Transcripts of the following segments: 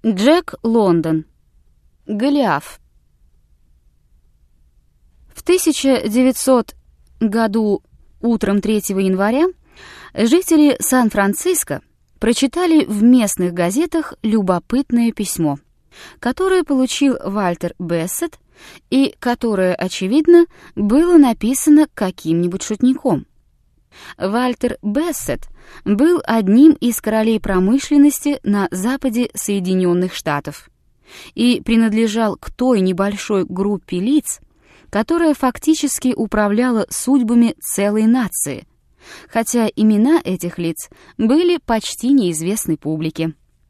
Джек Лондон. Голиаф. В 1900 году утром 3 января жители Сан-Франциско прочитали в местных газетах любопытное письмо, которое получил Вальтер Бессет и которое, очевидно, было написано каким-нибудь шутником. Вальтер Бессет был одним из королей промышленности на западе Соединенных Штатов и принадлежал к той небольшой группе лиц, которая фактически управляла судьбами целой нации, хотя имена этих лиц были почти неизвестны публике.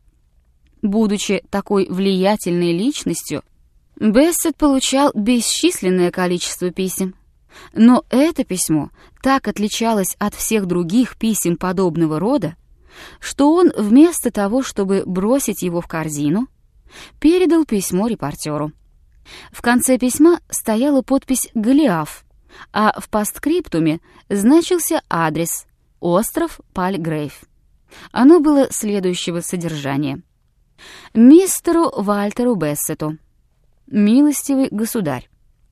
Будучи такой влиятельной личностью, Бессет получал бесчисленное количество писем. Но это письмо так отличалось от всех других писем подобного рода, что он вместо того, чтобы бросить его в корзину, передал письмо репортеру. В конце письма стояла подпись «Голиаф», а в постскриптуме значился адрес «Остров Пальгрейв». Оно было следующего содержания. «Мистеру Вальтеру Бессету. Милостивый государь,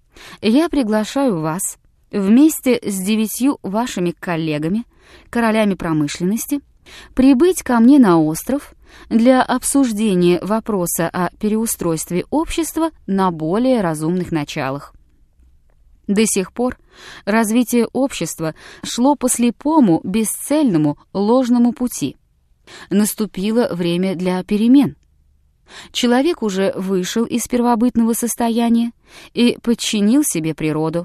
я приглашаю вас вместе с 9 вашими коллегами, королями промышленности, прибыть ко мне на остров для обсуждения вопроса о переустройстве общества на более разумных началах. До сих пор развитие общества шло по слепому, бесцельному, ложному пути. Наступило время для перемен. Человек уже вышел из первобытного состояния и подчинил себе природу.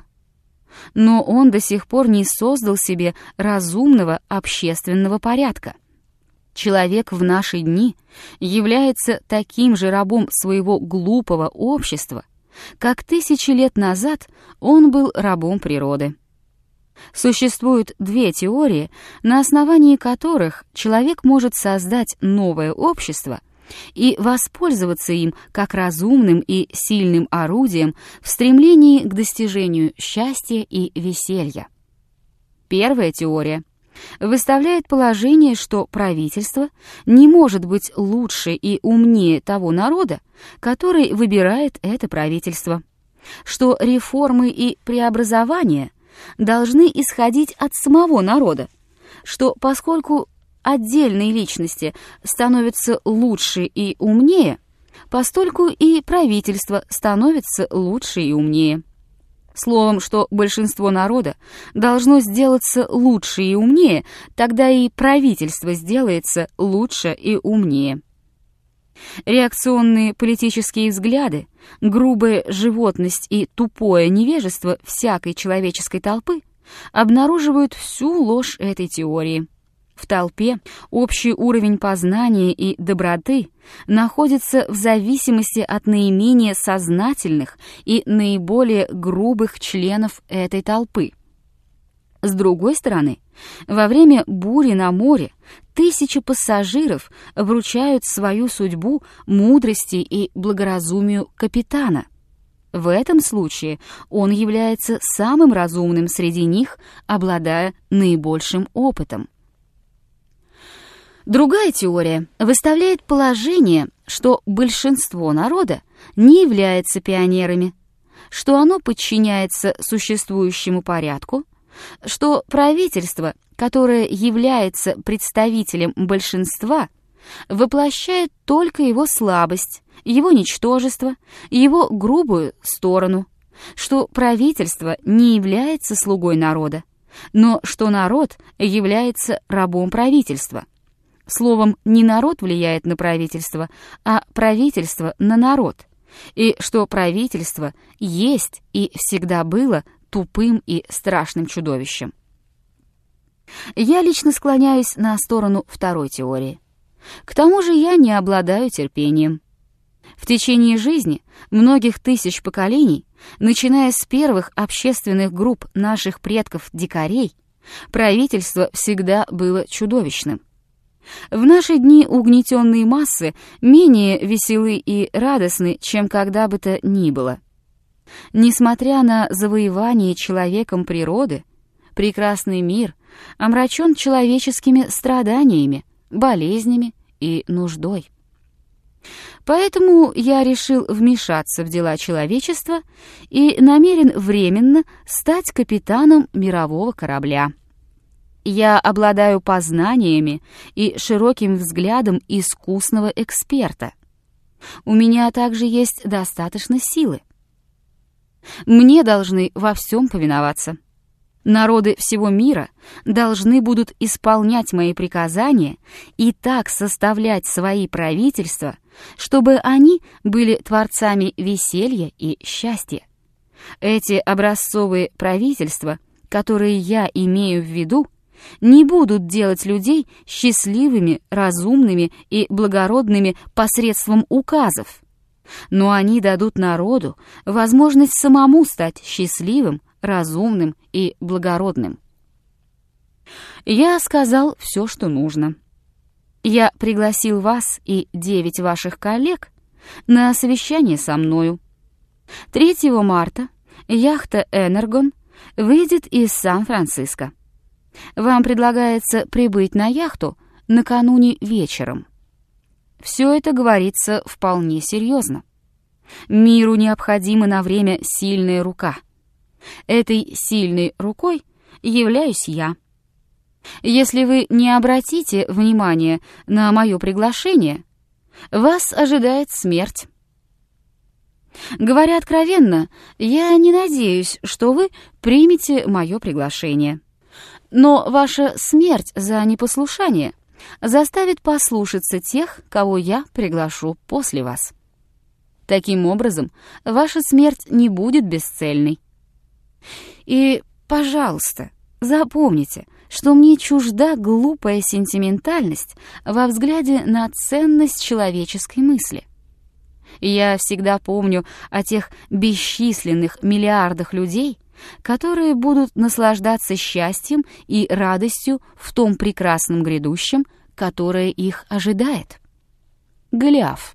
Но он до сих пор не создал себе разумного общественного порядка. Человек в наши дни является таким же рабом своего глупого общества, как 1000 лет назад он был рабом природы. Существуют 2 теории, на основании которых человек может создать новое общество и воспользоваться им как разумным и сильным орудием в стремлении к достижению счастья и веселья. Первая теория выставляет положение, что правительство не может быть лучше и умнее того народа, который выбирает это правительство, что реформы и преобразования должны исходить от самого народа, что поскольку отдельные личности становятся лучше и умнее, постольку и правительство становится лучше и умнее. Словом, что большинство народа должно сделаться лучше и умнее, тогда и правительство сделается лучше и умнее. Реакционные политические взгляды, грубая животность и тупое невежество всякой человеческой толпы обнаруживают всю ложь этой теории. В толпе общий уровень познания и доброты находится в зависимости от наименее сознательных и наиболее грубых членов этой толпы. С другой стороны, во время бури на море 1000 пассажиров вручают свою судьбу мудрости и благоразумию капитана. В этом случае он является самым разумным среди них, обладая наибольшим опытом. Другая теория выставляет положение, что большинство народа не является пионерами, что оно подчиняется существующему порядку, что правительство, которое является представителем большинства, воплощает только его слабость, его ничтожество, его грубую сторону, что правительство не является слугой народа, но что народ является рабом правительства. Словом, не народ влияет на правительство, а правительство на народ, и что правительство есть и всегда было тупым и страшным чудовищем. Я лично склоняюсь на сторону второй теории. К тому же я не обладаю терпением. В течение жизни многих тысяч поколений, начиная с первых общественных групп наших предков-дикарей, правительство всегда было чудовищным. В наши дни угнетенные массы менее веселы и радостны, чем когда бы то ни было. Несмотря на завоевание человеком природы, прекрасный мир омрачен человеческими страданиями, болезнями и нуждой. Поэтому я решил вмешаться в дела человечества и намерен временно стать капитаном мирового корабля. Я обладаю познаниями и широким взглядом искусного эксперта. У меня также есть достаточно силы. Мне должны во всем повиноваться. Народы всего мира должны будут исполнять мои приказания и так составлять свои правительства, чтобы они были творцами веселья и счастья. Эти образцовые правительства, которые я имею в виду, не будут делать людей счастливыми, разумными и благородными посредством указов, но они дадут народу возможность самому стать счастливым, разумным и благородным. Я сказал все, что нужно. Я пригласил вас и 9 ваших коллег на совещание со мною. 3 марта яхта «Энергон» выйдет из Сан-Франциско. Вам предлагается прибыть на яхту накануне вечером. Все это говорится вполне серьезно. Миру необходима на время сильная рука. Этой сильной рукой являюсь я. Если вы не обратите внимания на мое приглашение, вас ожидает смерть. Говоря откровенно, я не надеюсь, что вы примете мое приглашение. Но ваша смерть за непослушание заставит послушаться тех, кого я приглашу после вас. Таким образом, ваша смерть не будет бесцельной. И, пожалуйста, запомните, что мне чужда глупая сентиментальность во взгляде на ценность человеческой мысли. Я всегда помню о тех бесчисленных миллиардах людей, которые будут наслаждаться счастьем и радостью в том прекрасном грядущем, которое их ожидает. Голиаф.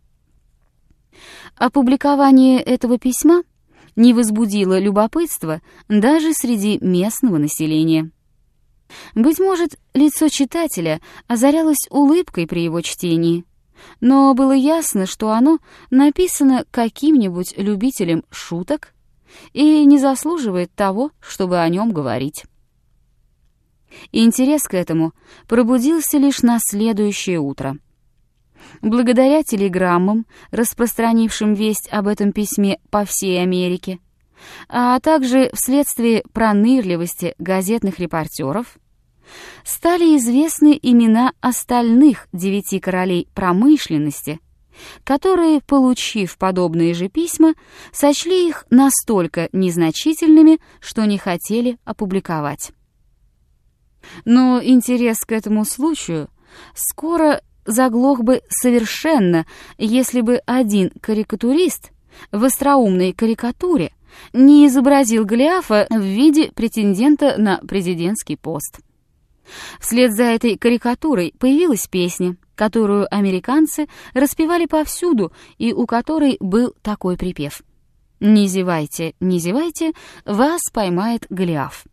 Опубликование этого письма не возбудило любопытства даже среди местного населения. Быть может, лицо читателя озарялось улыбкой при его чтении, но было ясно, что оно написано каким-нибудь любителем шуток и не заслуживает того, чтобы о нем говорить. Интерес к этому пробудился лишь на следующее утро. Благодаря телеграммам, распространившим весть об этом письме по всей Америке, а также вследствие пронырливости газетных репортеров, стали известны имена остальных 9 королей промышленности, которые, получив подобные же письма, сочли их настолько незначительными, что не хотели опубликовать. Но интерес к этому случаю скоро заглох бы совершенно, если бы один карикатурист в остроумной карикатуре не изобразил Голиафа в виде претендента на президентский пост. Вслед за этой карикатурой появилась песня, которую американцы распевали повсюду и у которой был такой припев: «Не зевайте, не зевайте, вас поймает Голиаф».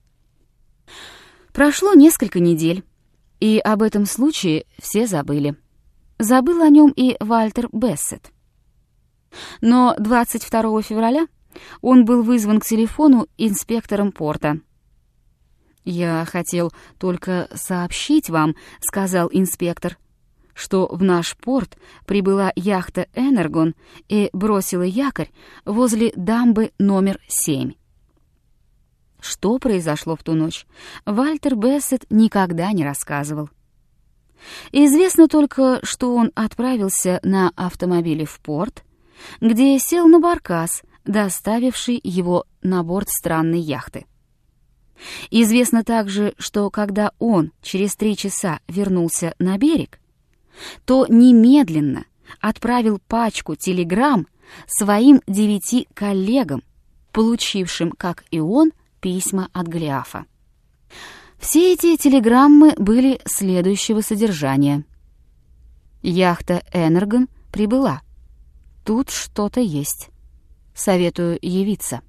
Прошло несколько недель, и об этом случае все забыли. Забыл о нем и Вальтер Бессет. Но 22 февраля он был вызван к телефону инспектором порта. «Я хотел только сообщить вам, — сказал инспектор, — что в наш порт прибыла яхта «Энергон» и бросила якорь возле дамбы номер 7. Что произошло в ту ночь, Вальтер Бессет никогда не рассказывал. Известно только, что он отправился на автомобиле в порт, где сел на баркас, доставивший его на борт странной яхты. Известно также, что когда он через 3 часа вернулся на берег, то немедленно отправил пачку телеграмм своим 9 коллегам, получившим, как и он, письма от Голиафа. Все эти телеграммы были следующего содержания: «Яхта «Энергон» прибыла. Тут что-то есть. Советую явиться».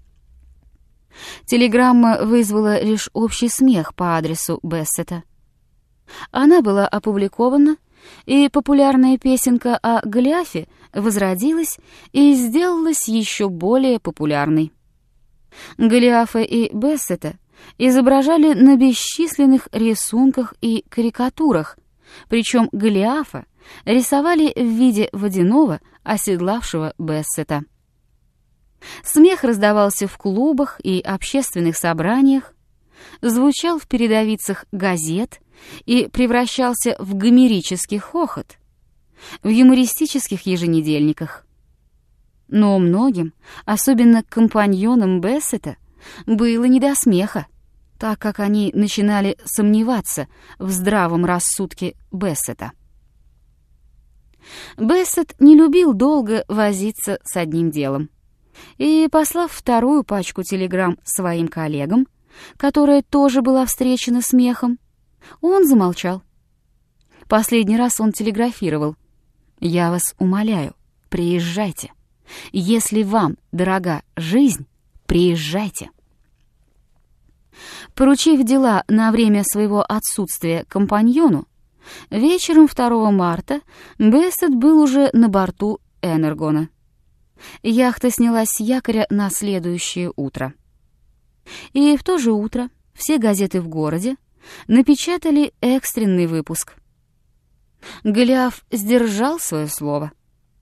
Телеграмма вызвала лишь общий смех по адресу Бессета. Она была опубликована и популярная песенка о Голиафе возродилась и сделалась еще более популярной. Голиафа и Бессета изображали на бесчисленных рисунках и карикатурах, причем Голиафа рисовали в виде водяного, оседлавшего Бессета. Смех раздавался в клубах и общественных собраниях, звучал в передовицах газет и превращался в гомерический хохот в юмористических еженедельниках. Но многим, особенно компаньонам Бессета, было не до смеха, так как они начинали сомневаться в здравом рассудке Бессета. Бессет не любил долго возиться с одним делом, и, послав вторую пачку телеграмм своим коллегам, которая тоже была встречена смехом, он замолчал. Последний раз он телеграфировал: «Я вас умоляю, приезжайте. Если вам дорога жизнь, приезжайте». Поручив дела на время своего отсутствия компаньону, вечером 2 марта Бессет был уже на борту Энергона. Яхта снялась с якоря на следующее утро. И в то же утро все газеты в городе напечатали экстренный выпуск. Голиаф сдержал свое слово.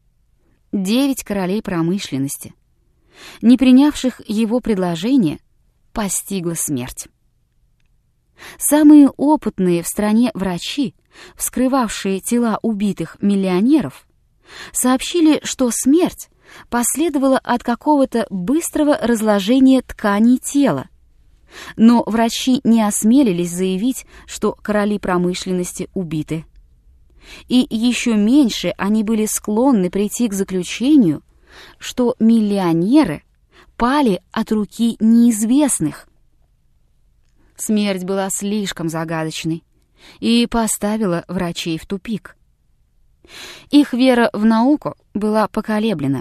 9 королей промышленности, не принявших его предложение, постигла смерть. Самые опытные в стране врачи, вскрывавшие тела убитых миллионеров, сообщили, что смерть последовала от какого-то быстрого разложения тканей тела. Но врачи не осмелились заявить, что короли промышленности убиты. И еще меньше они были склонны прийти к заключению, что миллионеры пали от руки неизвестных. Смерть была слишком загадочной и поставила врачей в тупик. Их вера в науку была поколеблена.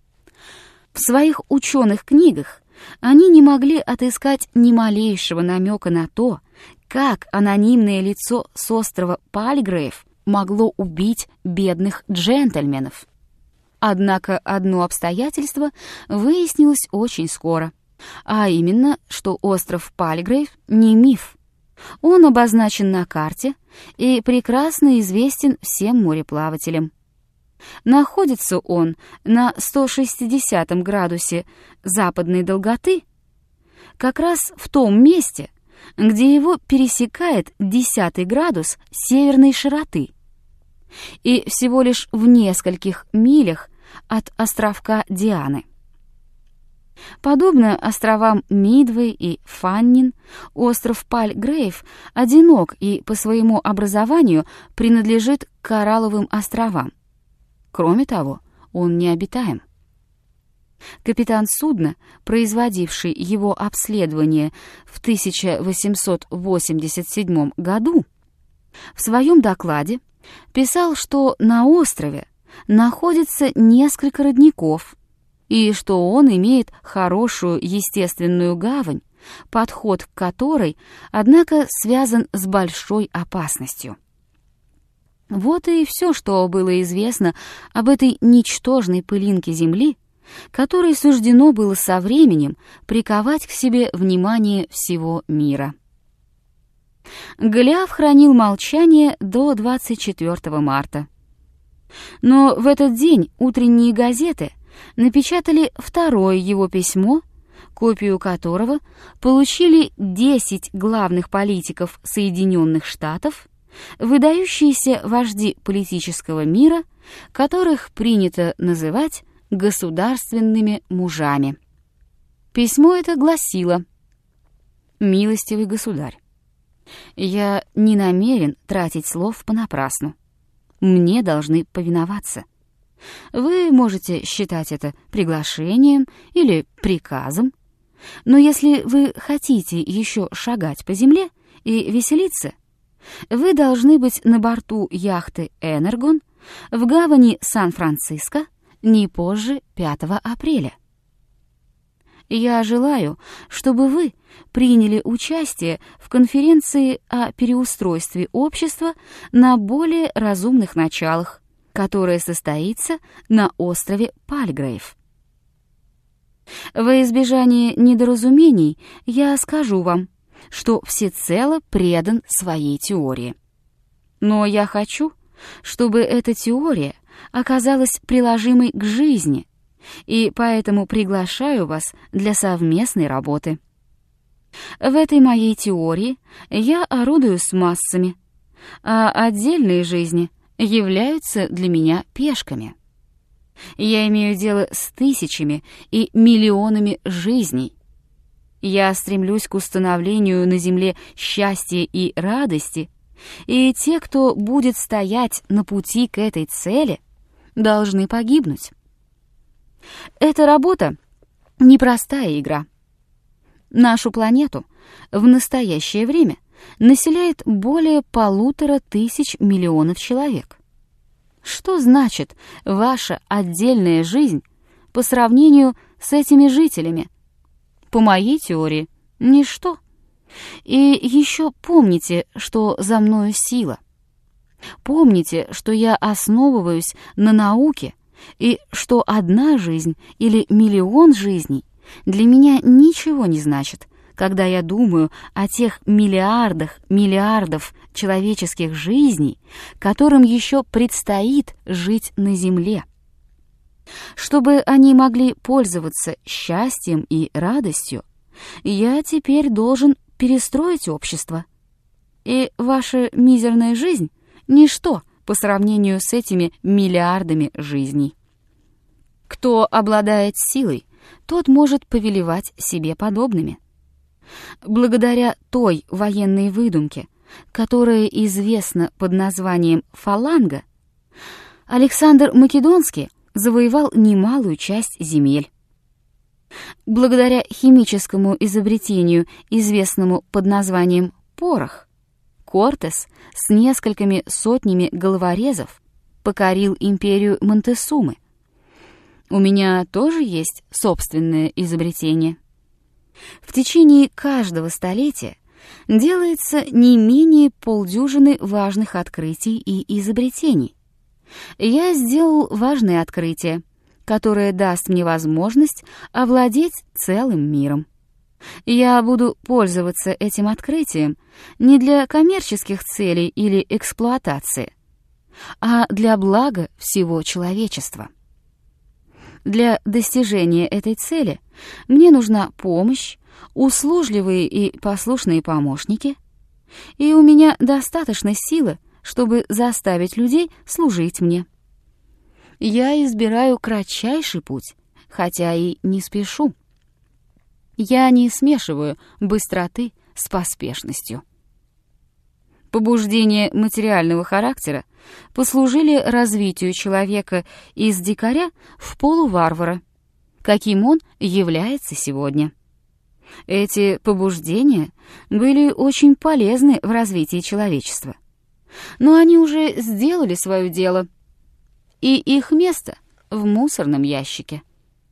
В своих ученых книгах они не могли отыскать ни малейшего намека на то, как анонимное лицо с острова Пальгрейв могло убить бедных джентльменов. Однако одно обстоятельство выяснилось очень скоро, а именно, что остров Пальгрейв не миф. Он обозначен на карте и прекрасно известен всем мореплавателям. Находится он на 160 градусе западной долготы, как раз в том месте, где его пересекает 10 градус северной широты, и всего лишь в нескольких милях от островка Дианы. Подобно островам Мидвей и Фаннин, остров Пальгрейв одинок и по своему образованию принадлежит к Коралловым островам. Кроме того, он необитаем. Капитан судна, производивший его обследование в 1887 году, в своем докладе писал, что на острове находится несколько родников и что он имеет хорошую естественную гавань, подход к которой, однако, связан с большой опасностью. Вот и все, что было известно об этой ничтожной пылинке земли, которой суждено было со временем приковать к себе внимание всего мира. Голиаф хранил молчание до 24 марта. Но в этот день утренние газеты напечатали второе его письмо, копию которого получили 10 главных политиков Соединенных Штатов, выдающиеся вожди политического мира, которых принято называть государственными мужами. Письмо это гласило: «Милостивый государь, я не намерен тратить слов понапрасну. Мне должны повиноваться. Вы можете считать это приглашением или приказом, но если вы хотите еще шагать по земле и веселиться, вы должны быть на борту яхты «Энергон» в гавани Сан-Франциско не позже 5 апреля. Я желаю, чтобы вы приняли участие в конференции о переустройстве общества на более разумных началах, которая состоится на острове Пальгрейв. Во избежание недоразумений я скажу вам, что всецело предан своей теории. Но я хочу, чтобы эта теория оказалась приложимой к жизни, и поэтому приглашаю вас для совместной работы. В этой моей теории я орудую с массами, а отдельные жизни являются для меня пешками. Я имею дело с тысячами и миллионами жизней. Я стремлюсь к установлению на земле счастья и радости, и те, кто будет стоять на пути к этой цели, должны погибнуть. Эта работа — непростая игра. Нашу планету в настоящее время населяет более 1500 миллионов человек. Что значит ваша отдельная жизнь по сравнению с этими жителями? По моей теории, ничто. И еще помните, что за мною сила. Помните, что я основываюсь на науке, и что одна жизнь или миллион жизней для меня ничего не значит, когда я думаю о тех миллиардов человеческих жизней, которым еще предстоит жить на Земле. Чтобы они могли пользоваться счастьем и радостью, я теперь должен перестроить общество. И ваша мизерная жизнь — ничто по сравнению с этими миллиардами жизней. Кто обладает силой, тот может повелевать себе подобными. Благодаря той военной выдумке, которая известна под названием «фаланга», Александр Македонский завоевал немалую часть земель. Благодаря химическому изобретению, известному под названием «порох», Кортес с несколькими сотнями головорезов покорил империю Монтесумы. У меня тоже есть собственное изобретение. В течение каждого столетия делается не менее полдюжины важных открытий и изобретений. Я сделал важное открытие, которое даст мне возможность овладеть целым миром. Я буду пользоваться этим открытием не для коммерческих целей или эксплуатации, а для блага всего человечества. Для достижения этой цели мне нужна помощь, услужливые и послушные помощники, и у меня достаточно силы, чтобы заставить людей служить мне. Я избираю кратчайший путь, хотя и не спешу. Я не смешиваю быстроты с поспешностью. Побуждения материального характера послужили развитию человека из дикаря в полуварвара, каким он является сегодня. Эти побуждения были очень полезны в развитии человечества, но они уже сделали свое дело, и их место в мусорном ящике.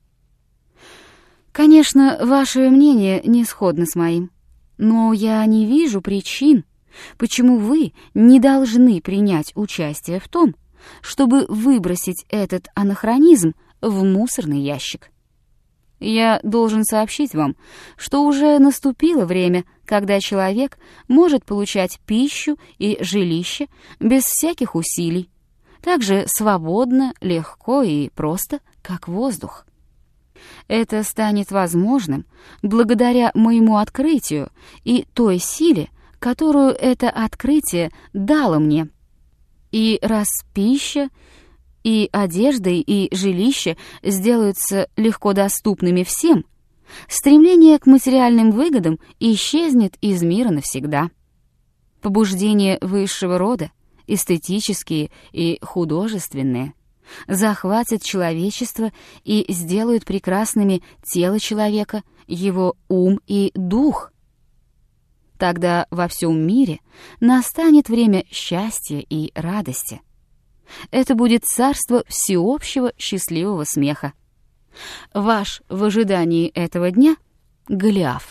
Конечно, ваше мнение не сходно с моим, но я не вижу причин, почему вы не должны принять участие в том, чтобы выбросить этот анахронизм в мусорный ящик. Я должен сообщить вам, что уже наступило время, когда человек может получать пищу и жилище без всяких усилий, так же свободно, легко и просто, как воздух. Это станет возможным благодаря моему открытию и той силе, которую это открытие дало мне. И раз пища, и одежда, и жилище сделаются легко доступными всем, стремление к материальным выгодам исчезнет из мира навсегда. Побуждения высшего рода, эстетические и художественные, захватят человечество и сделают прекрасными тело человека, его ум и дух. Тогда во всем мире настанет время счастья и радости. Это будет царство всеобщего счастливого смеха. Ваш в ожидании этого дня Голиаф.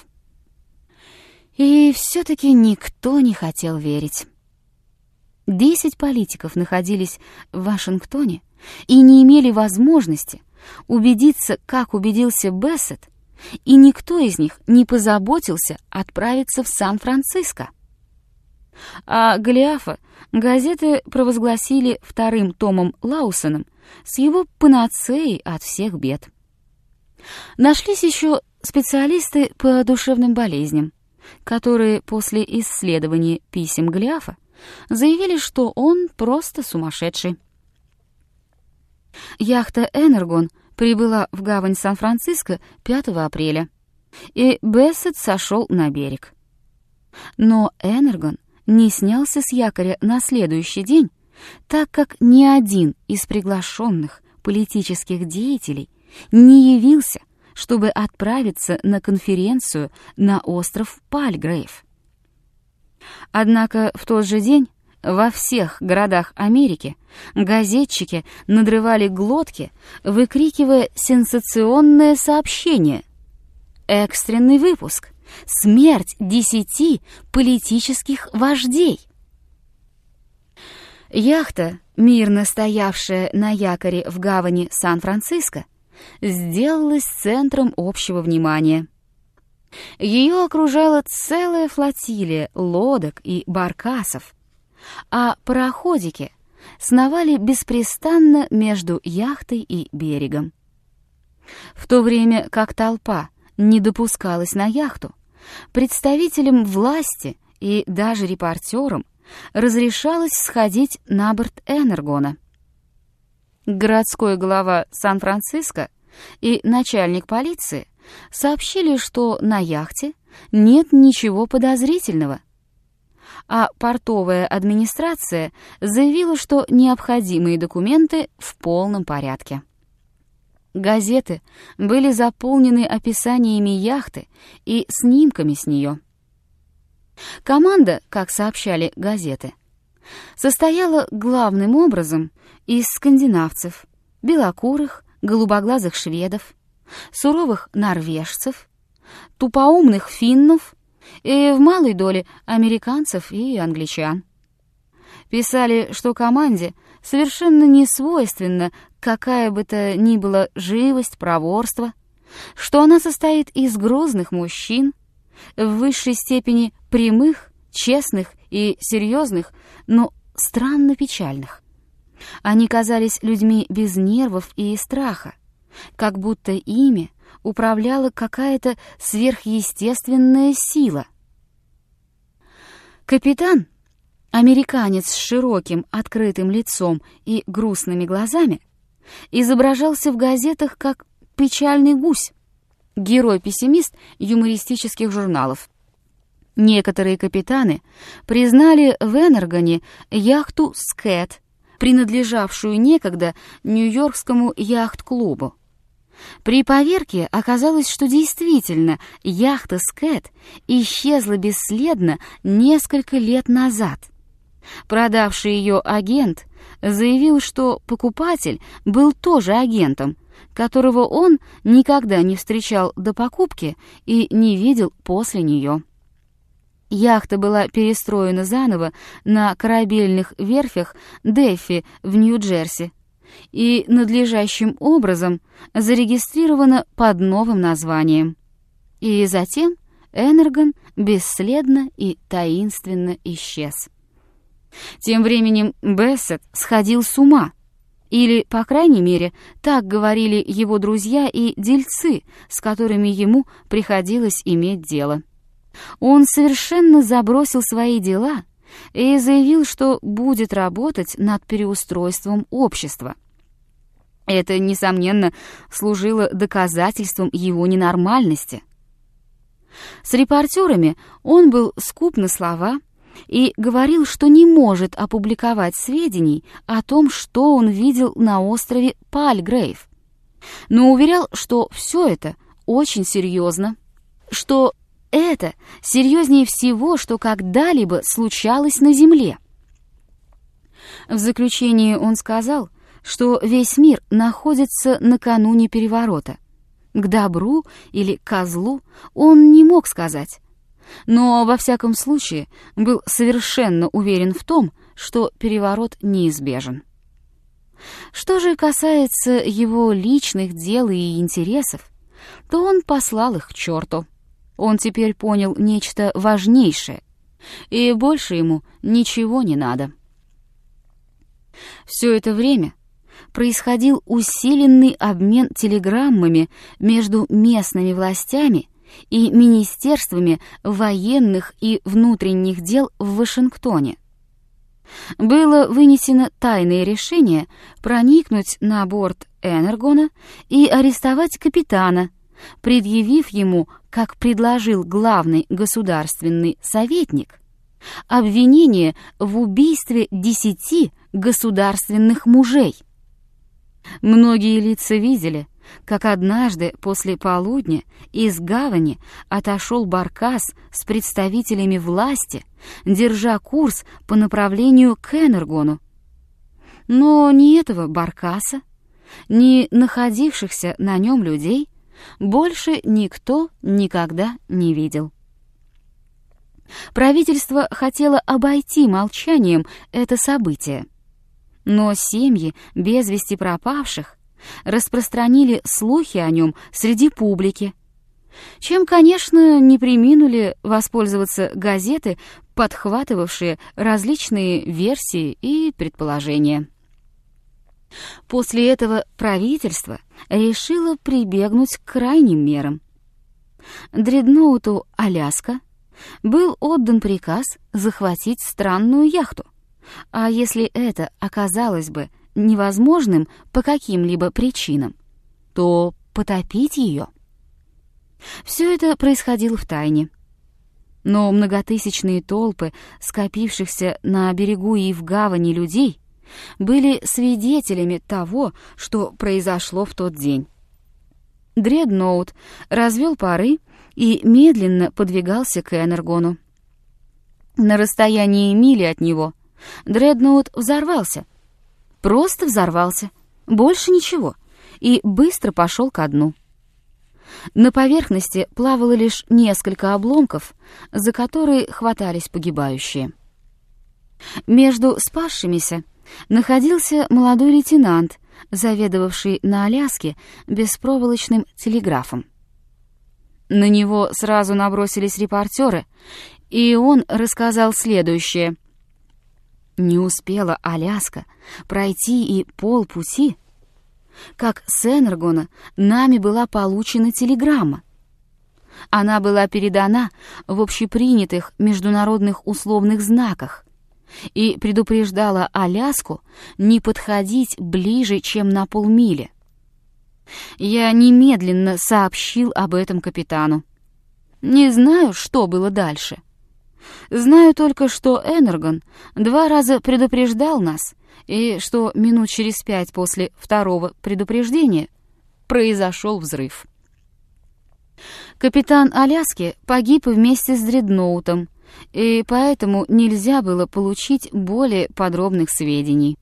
И все-таки никто не хотел верить. 10 политиков находились в Вашингтоне и не имели возможности убедиться, как убедился Бессет, и никто из них не позаботился отправиться в Сан-Франциско. А Голиафа газеты провозгласили вторым Томом Лаусоном с его панацеей от всех бед. Нашлись еще специалисты по душевным болезням, которые после исследования писем Голиафа заявили, что он просто сумасшедший. Яхта «Энергон» прибыла в гавань Сан-Франциско 5 апреля, и Бессет сошел на берег. Но «Энергон» не снялся с якоря на следующий день, так как ни один из приглашенных политических деятелей не явился, чтобы отправиться на конференцию на остров Пальгрейв. Однако в тот же день во всех городах Америки газетчики надрывали глотки, выкрикивая сенсационное сообщение: «Экстренный выпуск! Смерть 10 политических вождей!» Яхта, мирно стоявшая на якоре в гавани Сан-Франциско, сделалась центром общего внимания. Ее окружала целая флотилия лодок и баркасов, а пароходики сновали беспрестанно между яхтой и берегом. В то время как толпа не допускалась на яхту, представителям власти и даже репортерам разрешалось сходить на борт «Энергона». Городской глава Сан-Франциско и начальник полиции сообщили, что на яхте нет ничего подозрительного, а портовая администрация заявила, что необходимые документы в полном порядке. Газеты были заполнены описаниями яхты и снимками с нее. Команда, как сообщали газеты, состояла главным образом из скандинавцев, белокурых, голубоглазых шведов, суровых норвежцев, тупоумных финнов и в малой доле американцев и англичан. Писали, что команде совершенно не свойственна какая бы то ни была живость, проворство, что она состоит из грозных мужчин, в высшей степени прямых, честных и серьезных, но странно печальных. Они казались людьми без нервов и страха, как будто ими управляла какая-то сверхъестественная сила. Капитан, американец с широким открытым лицом и грустными глазами, изображался в газетах как печальный гусь, герой-пессимист юмористических журналов. Некоторые капитаны признали в Энергоне яхту «Скэт», принадлежавшую некогда Нью-Йоркскому яхт-клубу. При поверке оказалось, что действительно яхта «Скэт» исчезла бесследно несколько лет назад. Продавший ее агент заявил, что покупатель был тоже агентом, которого он никогда не встречал до покупки и не видел после нее. Яхта была перестроена заново на корабельных верфях Деффи в Нью-Джерси и надлежащим образом зарегистрирована под новым названием. И затем Энергон бесследно и таинственно исчез. Тем временем Бессет сходил с ума, или, по крайней мере, так говорили его друзья и дельцы, с которыми ему приходилось иметь дело. Он совершенно забросил свои дела и заявил, что будет работать над переустройством общества. Это, несомненно, служило доказательством его ненормальности. С репортерами он был скуп на слова и говорил, что не может опубликовать сведений о том, что он видел на острове Пальгрейв, но уверял, что все это очень серьезно, что это серьезнее всего, что когда-либо случалось на Земле. В заключение он сказал, что весь мир находится накануне переворота. К добру или козлу он не мог сказать, но во всяком случае был совершенно уверен в том, что переворот неизбежен. Что же касается его личных дел и интересов, то он послал их к черту. Он теперь понял нечто важнейшее, и больше ему ничего не надо. Все это время происходил усиленный обмен телеграммами между местными властями и министерствами военных и внутренних дел в Вашингтоне. Было вынесено тайное решение проникнуть на борт Энергона и арестовать капитана, предъявив ему, как предложил главный государственный советник, обвинение в убийстве 10 государственных мужей. Многие лица видели, как однажды после полудня из гавани отошел баркас с представителями власти, держа курс по направлению к Энергону. Но ни этого баркаса, ни находившихся на нем людей больше никто никогда не видел. Правительство хотело обойти молчанием это событие, но семьи без вести пропавших распространили слухи о нем среди публики, чем, конечно, не преминули воспользоваться газеты, подхватывавшие различные версии и предположения. После этого правительство решило прибегнуть к крайним мерам. Дредноуту «Аляска» был отдан приказ захватить странную яхту, а если это оказалось бы невозможным по каким-либо причинам, то потопить ее. Все это происходило втайне. Но многотысячные толпы скопившихся на берегу и в гавани людей были свидетелями того, что произошло в тот день. Дредноут развел пары и медленно подвигался к Энергону. На расстоянии мили от него Дредноут взорвался. Просто взорвался, больше ничего, и быстро пошел ко дну. На поверхности плавало лишь несколько обломков, за которые хватались погибающие. Между спасшимися находился молодой лейтенант, заведовавший на Аляске беспроволочным телеграфом. На него сразу набросились репортеры, и он рассказал следующее. Не успела Аляска пройти и полпути, как с Энергона нами была получена телеграмма. Она была передана в общепринятых международных условных знаках и предупреждала Аляску не подходить ближе, чем на полмили. Я немедленно сообщил об этом капитану. Не знаю, что было дальше. Знаю только, что Энергон 2 раза предупреждал нас, и что минут через 5 после второго предупреждения произошел взрыв. Капитан Аляски погиб вместе с дредноутом, и поэтому нельзя было получить более подробных сведений.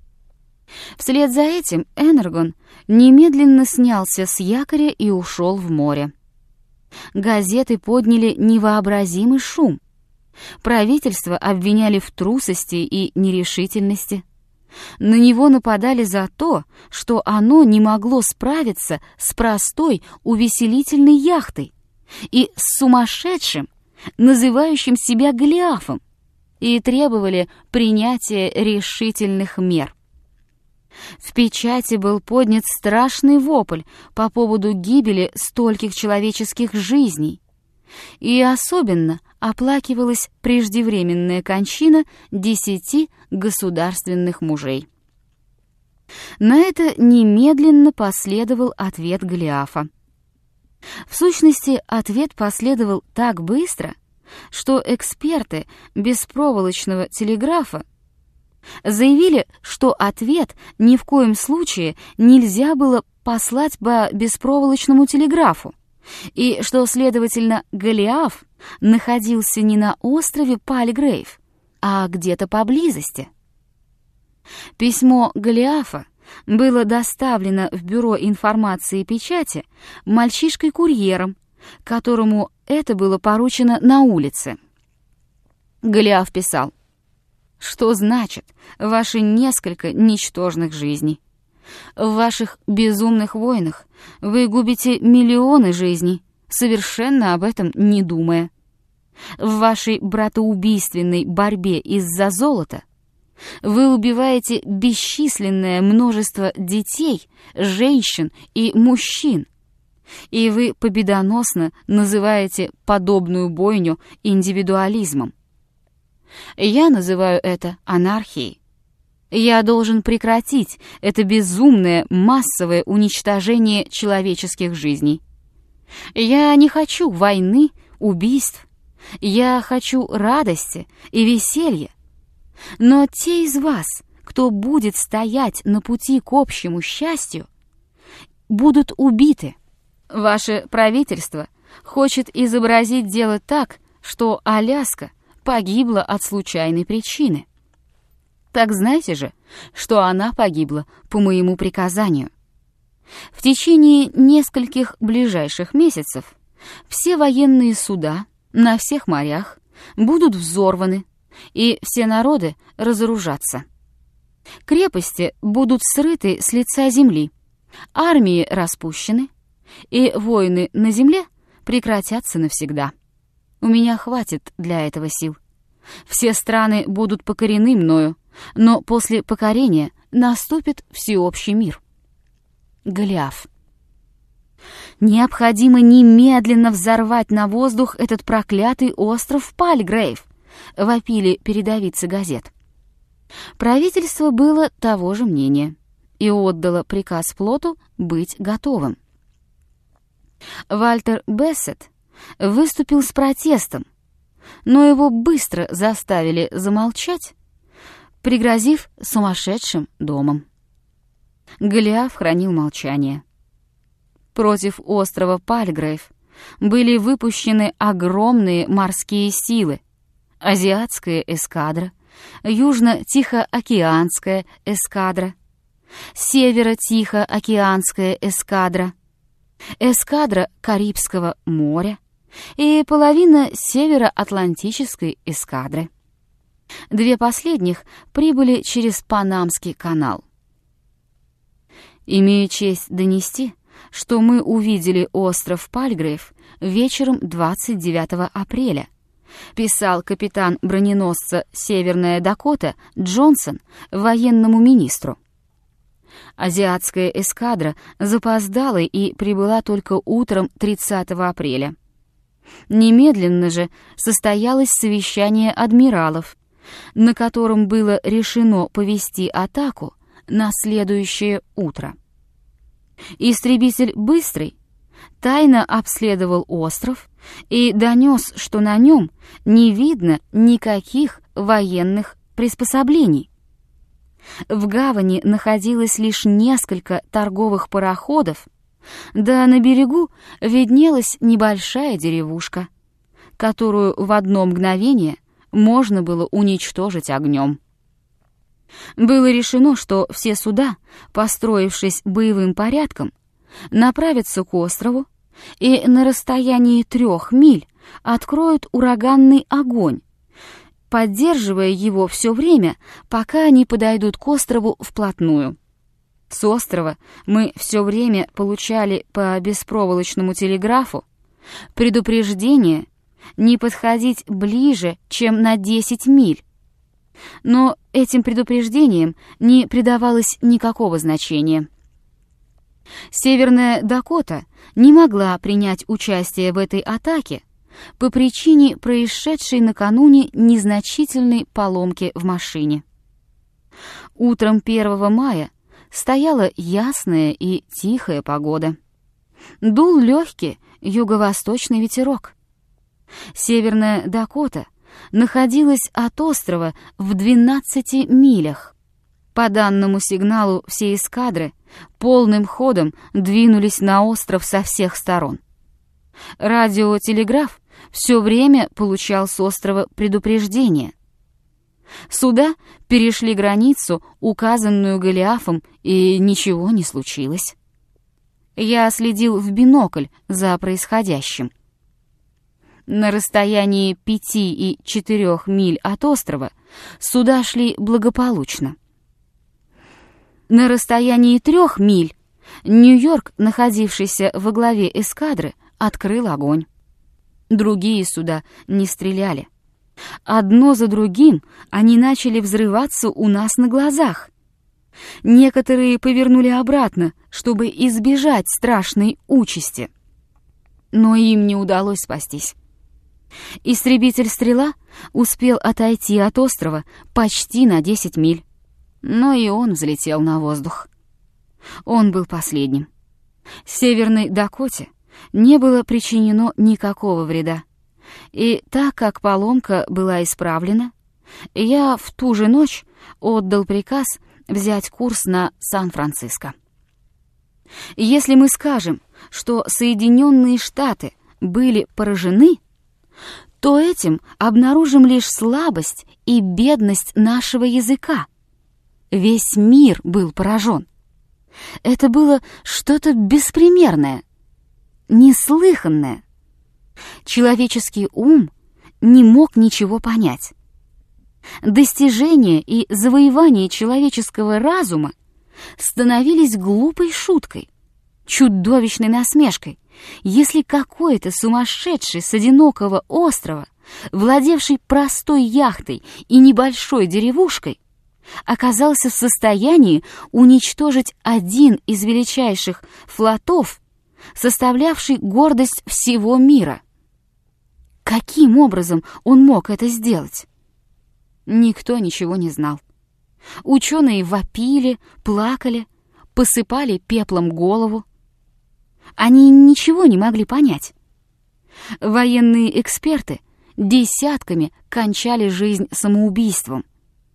Вслед за этим Энергон немедленно снялся с якоря и ушел в море. Газеты подняли невообразимый шум. Правительство обвиняли в трусости и нерешительности. На него нападали за то, что оно не могло справиться с простой увеселительной яхтой и с сумасшедшим, называющим себя Голиафом, и требовали принятия решительных мер. В печати был поднят страшный вопль по поводу гибели стольких человеческих жизней, и особенно оплакивалась преждевременная кончина 10 государственных мужей. На это немедленно последовал ответ Голиафа. В сущности, ответ последовал так быстро, что эксперты беспроволочного телеграфа заявили, что ответ ни в коем случае нельзя было послать по беспроволочному телеграфу, и что, следовательно, Голиаф находился не на острове Пальгрейв, а где-то поблизости. Письмо Голиафа было доставлено в Бюро информации и печати мальчишкой-курьером, которому это было поручено на улице. Голиаф писал: «Что значит ваши несколько ничтожных жизней? В ваших безумных войнах вы губите миллионы жизней, совершенно об этом не думая. В вашей братоубийственной борьбе из-за золота вы убиваете бесчисленное множество детей, женщин и мужчин, и вы победоносно называете подобную бойню индивидуализмом. Я называю это анархией. Я должен прекратить это безумное массовое уничтожение человеческих жизней. Я не хочу войны, убийств. Я хочу радости и веселья. Но те из вас, кто будет стоять на пути к общему счастью, будут убиты. Ваше правительство хочет изобразить дело так, что Аляска погибла от случайной причины. Так знайте же, что она погибла по моему приказанию. В течение нескольких ближайших месяцев все военные суда на всех морях будут взорваны, и все народы разоружатся. Крепости будут срыты с лица земли, армии распущены, и войны на земле прекратятся навсегда. У меня хватит для этого сил. Все страны будут покорены мною, но после покорения наступит всеобщий мир. Голиаф. Необходимо немедленно взорвать на воздух этот проклятый остров Пальгрейв, вопили передовицы газет. Правительство было того же мнения и отдало приказ флоту быть готовым. Вальтер Бессет выступил с протестом, но его быстро заставили замолчать, пригрозив сумасшедшим домом. Голиаф хранил молчание. Против острова Пальгрейв были выпущены огромные морские силы: азиатская эскадра, южно-тихоокеанская эскадра, северо-тихоокеанская эскадра, эскадра Карибского моря и половина североатлантической эскадры. Две последних прибыли через Панамский канал. Имею честь донести, что мы увидели остров Пальгрейв вечером 29 апреля, писал капитан броненосца «Северная Дакота» Джонсон военному министру. Азиатская эскадра запоздала и прибыла только утром 30 апреля. Немедленно же состоялось совещание адмиралов, на котором было решено повести атаку на следующее утро. Истребитель «Быстрый» тайно обследовал остров и донес, что на нем не видно никаких военных приспособлений. В гавани находилось лишь несколько торговых пароходов, да на берегу виднелась небольшая деревушка, которую в одно мгновение можно было уничтожить огнем. Было решено, что все суда, построившись боевым порядком, направятся к острову и на расстоянии 3 миль откроют ураганный огонь, поддерживая его все время, пока они подойдут к острову вплотную. С острова мы все время получали по беспроволочному телеграфу предупреждение не подходить ближе, чем на 10 миль. Но этим предупреждениям не придавалось никакого значения. Северная Дакота не могла принять участие в этой атаке по причине происшедшей накануне незначительной поломки в машине. Утром 1 мая стояла ясная и тихая погода. Дул легкий юго-восточный ветерок. Северная Дакота находилась от острова в 12 милях. По данному сигналу все эскадры полным ходом двинулись на остров со всех сторон. Радиотелеграф все время получал с острова предупреждение. Суда перешли границу, указанную Голиафом, и ничего не случилось. Я следил в бинокль за происходящим. На расстоянии 5 и 4 миль от острова суда шли благополучно. На расстоянии 3 миль Нью-Йорк, находившийся во главе эскадры, открыл огонь. Другие суда не стреляли. Одно за другим они начали взрываться у нас на глазах. Некоторые повернули обратно, чтобы избежать страшной участи. Но им не удалось спастись. Истребитель «Стрела» успел отойти от острова почти на 10 миль, но и он взлетел на воздух. Он был последним. Северной Дакоте не было причинено никакого вреда. И так как поломка была исправлена, я в ту же ночь отдал приказ взять курс на Сан-Франциско. Если мы скажем, что Соединенные Штаты были поражены, то этим обнаружим лишь слабость и бедность нашего языка. Весь мир был поражен. Это было что-то беспримерное, неслыханное. Человеческий ум не мог ничего понять. Достижения и завоевания человеческого разума становились глупой шуткой, чудовищной насмешкой, если какой-то сумасшедший с одинокого острова, владевший простой яхтой и небольшой деревушкой, оказался в состоянии уничтожить один из величайших флотов, составлявший гордость всего мира. Каким образом он мог это сделать? Никто ничего не знал. Ученые вопили, плакали, посыпали пеплом голову. Они ничего не могли понять. Военные эксперты десятками кончали жизнь самоубийством.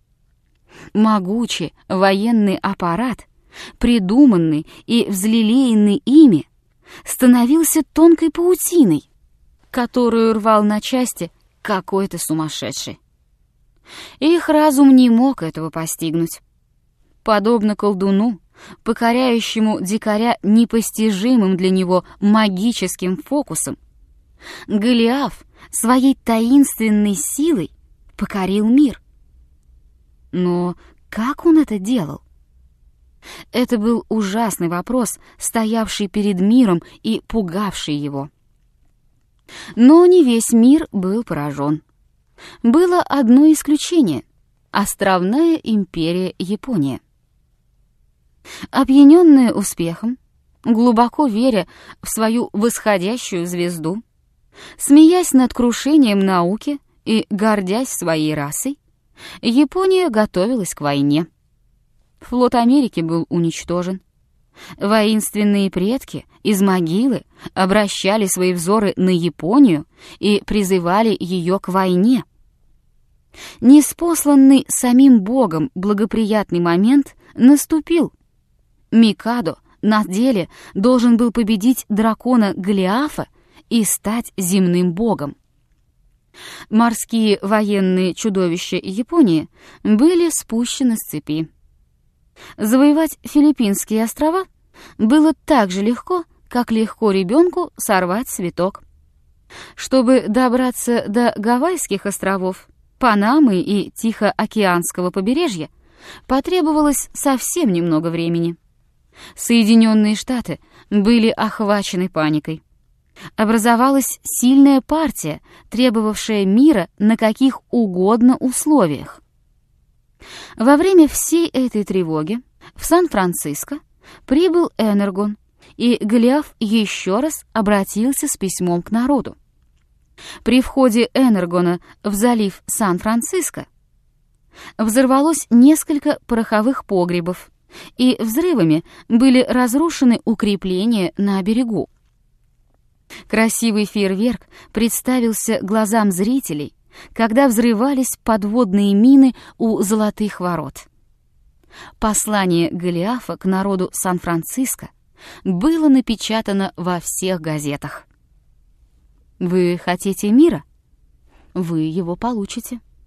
Могучий военный аппарат, придуманный и взлелеянный ими, становился тонкой паутиной, которую рвал на части какой-то сумасшедший. Их разум не мог этого постигнуть. Подобно колдуну, покоряющему дикаря непостижимым для него магическим фокусом, Голиаф своей таинственной силой покорил мир. Но как он это делал? Это был ужасный вопрос, стоявший перед миром и пугавший его. Но не весь мир был поражен. Было одно исключение — островная империя Япония. Опьяненная успехом, глубоко веря в свою восходящую звезду, смеясь над крушением науки и гордясь своей расой, Япония готовилась к войне. Флот Америки был уничтожен. Воинственные предки из могилы обращали свои взоры на Японию и призывали ее к войне. Неспосланный самим Богом благоприятный момент наступил. Микадо на деле должен был победить дракона Голиафа и стать земным богом. Морские военные чудовища Японии были спущены с цепи. Завоевать Филиппинские острова было так же легко, как легко ребенку сорвать цветок. Чтобы добраться до Гавайских островов, Панамы и Тихоокеанского побережья, потребовалось совсем немного времени. Соединенные Штаты были охвачены паникой. Образовалась сильная партия, требовавшая мира на каких угодно условиях. Во время всей этой тревоги в Сан-Франциско прибыл Энергон, и Голиаф еще раз обратился с письмом к народу. При входе Энергона в залив Сан-Франциско взорвалось несколько пороховых погребов, и взрывами были разрушены укрепления на берегу. Красивый фейерверк представился глазам зрителей, когда взрывались подводные мины у Золотых ворот. Послание Голиафа к народу Сан-Франциско было напечатано во всех газетах. Вы хотите мира? Вы его получите.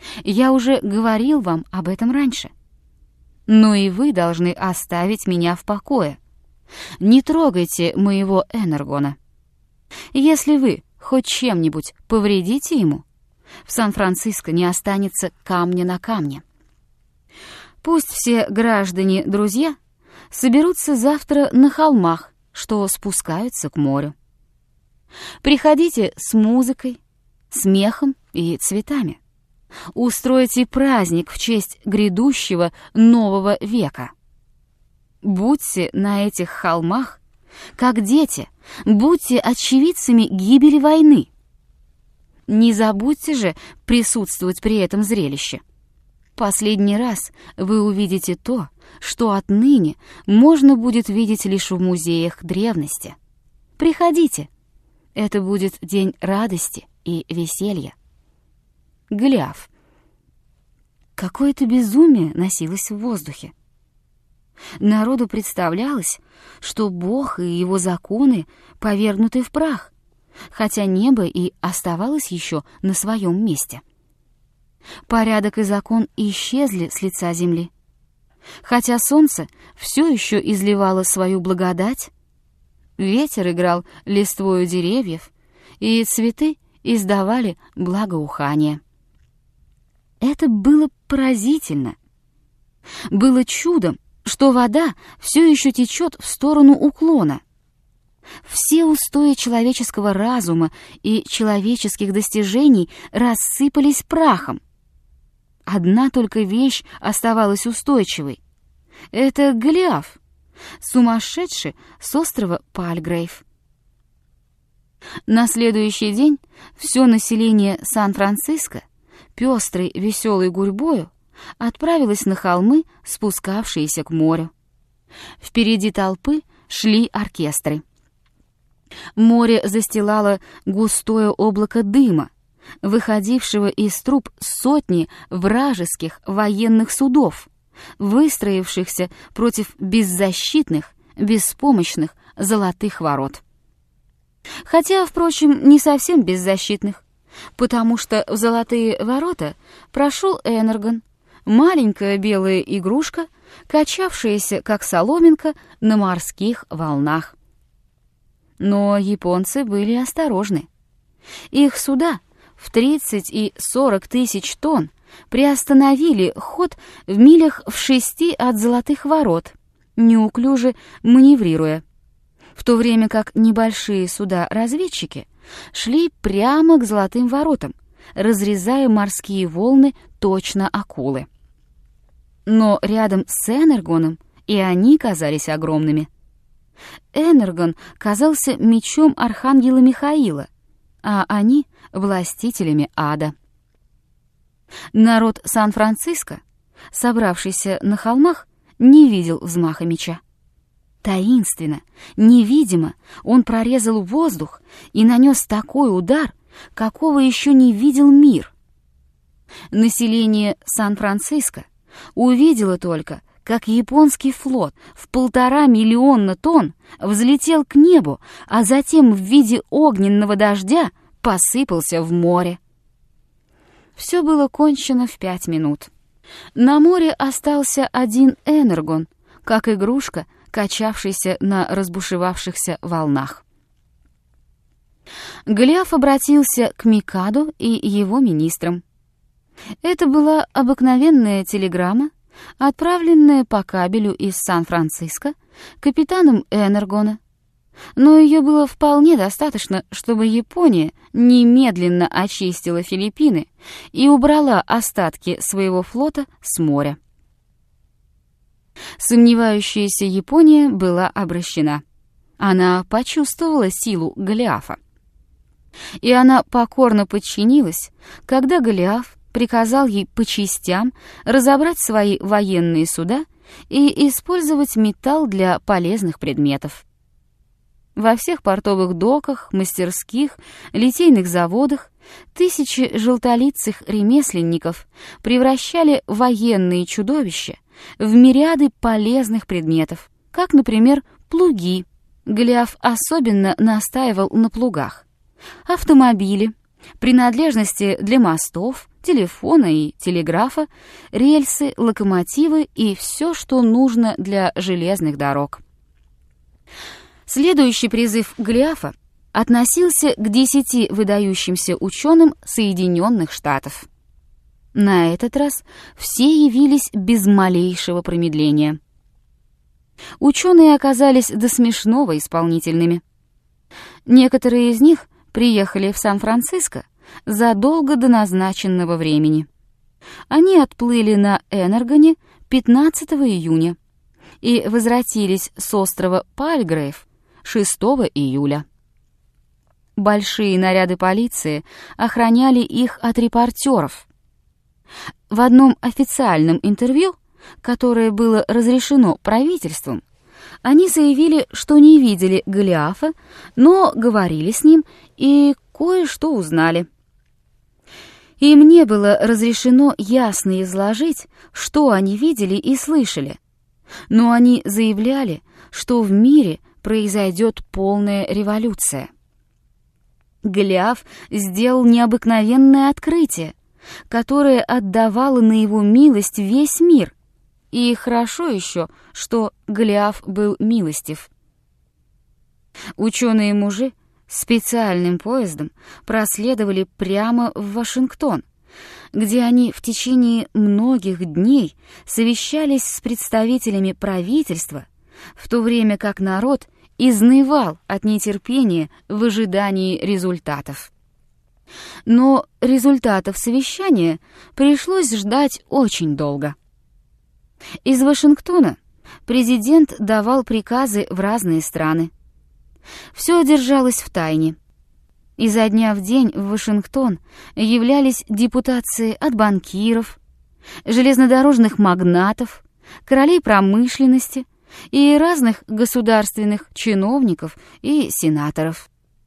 Я уже говорил вам об этом раньше. Но и вы должны оставить меня в покое. Не трогайте моего Энергона. Если вы хоть чем-нибудь повредите ему, в Сан-Франциско не останется камня на камне. Пусть все граждане-друзья соберутся завтра на холмах, что спускаются к морю. Приходите с музыкой, смехом и цветами. Устройте праздник в честь грядущего нового века. Будьте на этих холмах, как дети, будьте очевидцами гибели войны. Не забудьте же присутствовать при этом зрелище. Последний раз вы увидите то, что отныне можно будет видеть лишь в музеях древности. Приходите. Это будет день радости и веселья. Голиаф. Какое-то безумие носилось в воздухе. Народу представлялось, что Бог и его законы повергнуты в прах, хотя небо и оставалось еще на своем месте. Порядок и закон исчезли с лица земли. Хотя солнце все еще изливало свою благодать, ветер играл листвою деревьев, и цветы издавали благоухание. Это было поразительно. Было чудом, что вода все еще течет в сторону уклона. Все устои человеческого разума и человеческих достижений рассыпались прахом. Одна только вещь оставалась устойчивой. Это Голиаф, сумасшедший с острова Пальгрейв. На следующий день все население Сан-Франциско пестрой веселой гурьбою отправилось на холмы, спускавшиеся к морю. Впереди толпы шли оркестры. Море застилало густое облако дыма, выходившего из труб сотни вражеских военных судов, выстроившихся против беззащитных, беспомощных золотых ворот. Хотя, впрочем, не совсем беззащитных, потому что в золотые ворота прошел Энергон, маленькая белая игрушка, качавшаяся, как соломинка, на морских волнах. Но японцы были осторожны. Их суда в 30 и 40 тысяч тонн приостановили ход в милях в 6 от золотых ворот, неуклюже маневрируя, в то время как небольшие суда-разведчики шли прямо к золотым воротам, разрезая морские волны точно акулы. Но рядом с Энергоном и они казались огромными. Энергон казался мечом архангела Михаила, а они — властителями ада. Народ Сан-Франциско, собравшийся на холмах, не видел взмаха меча. Таинственно, невидимо он прорезал воздух и нанес такой удар, какого еще не видел мир. Население Сан-Франциско увидело только, как японский флот в 1,5 миллиона тонн взлетел к небу, а затем в виде огненного дождя посыпался в море. Все было кончено в 5 минут. На море остался один Энергон, как игрушка, качавшийся на разбушевавшихся волнах. Голиаф обратился к Микадо и его министрам. Это была обыкновенная телеграмма, отправленная по кабелю из Сан-Франциско капитаном Энергона, но ее было вполне достаточно, чтобы Япония немедленно очистила Филиппины и убрала остатки своего флота с моря. Сомневающаяся Япония была обращена. Она почувствовала силу Голиафа. И она покорно подчинилась, когда Голиаф приказал ей по частям разобрать свои военные суда и использовать металл для полезных предметов. Во всех портовых доках, мастерских, литейных заводах тысячи желтолицых ремесленников превращали военные чудовища в мириады полезных предметов, как, например, плуги. Голиаф особенно настаивал на плугах. Автомобили, принадлежности для мостов, телефона и телеграфа, рельсы, локомотивы и все, что нужно для железных дорог. Следующий призыв Голиафа относился к 10 выдающимся ученым Соединенных Штатов. На этот раз все явились без малейшего промедления. Ученые оказались до смешного исполнительными. Некоторые из них приехали в Сан-Франциско задолго до назначенного времени. Они отплыли на Энергоне 15 июня и возвратились с острова Пальгрейв 6 июля. Большие наряды полиции охраняли их от репортеров. В одном официальном интервью, которое было разрешено правительством, они заявили, что не видели Голиафа, но говорили с ним и кое-что узнали. Им не было разрешено ясно изложить, что они видели и слышали, но они заявляли, что в мире произойдет полная революция. Голиаф сделал необыкновенное открытие, которое отдавало на его милость весь мир, и хорошо еще, что Голиаф был милостив. Ученые-мужи специальным поездом проследовали прямо в Вашингтон, где они в течение многих дней совещались с представителями правительства, в то время как народ изнывал от нетерпения в ожидании результатов. Но результатов совещания пришлось ждать очень долго. Из Вашингтона президент давал приказы в разные страны. Все держалось в тайне. Изо дня в день в Вашингтон являлись депутации от банкиров, железнодорожных магнатов, королей промышленности и разных государственных чиновников и сенаторов.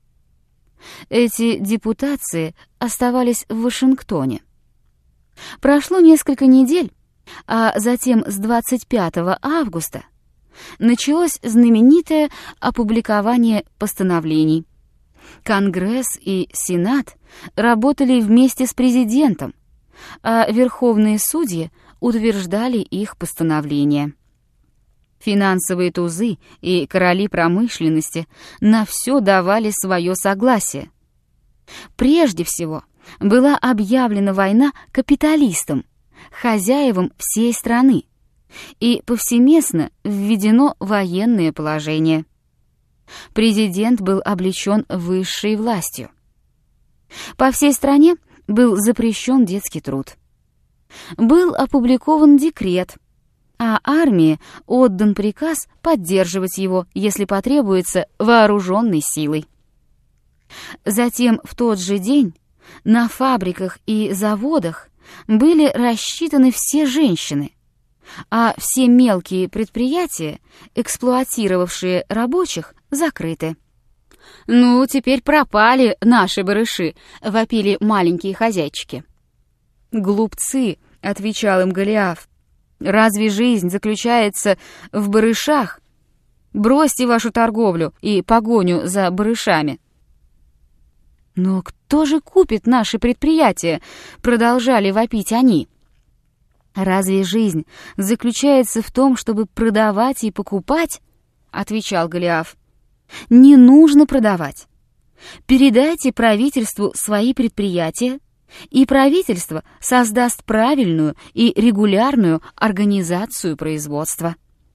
Эти депутации оставались в Вашингтоне. Прошло несколько недель, а затем с 25 августа началось знаменитое опубликование постановлений. Конгресс и Сенат работали вместе с президентом, а верховные судьи утверждали их постановления. Финансовые тузы и короли промышленности на все давали свое согласие. Прежде всего была объявлена война капиталистам, хозяевам всей страны, и повсеместно введено военное положение. Президент был облечен высшей властью. По всей стране был запрещен детский труд. Был опубликован декрет, а армии отдан приказ поддерживать его, если потребуется, вооруженной силой. Затем в тот же день на фабриках и заводах были рассчитаны все женщины, а все мелкие предприятия, эксплуатировавшие рабочих, закрыты. «Ну, теперь пропали наши барыши», — вопили маленькие хозяйчики. «Глупцы», — отвечал им Голиаф, — «разве жизнь заключается в барышах? Бросьте вашу торговлю и погоню за барышами». «Но кто же купит наши предприятия?» — продолжали вопить они. «Разве жизнь заключается в том, чтобы продавать и покупать?» — отвечал Голиаф. «Не нужно продавать. Передайте правительству свои предприятия, и правительство создаст правильную и регулярную организацию производства».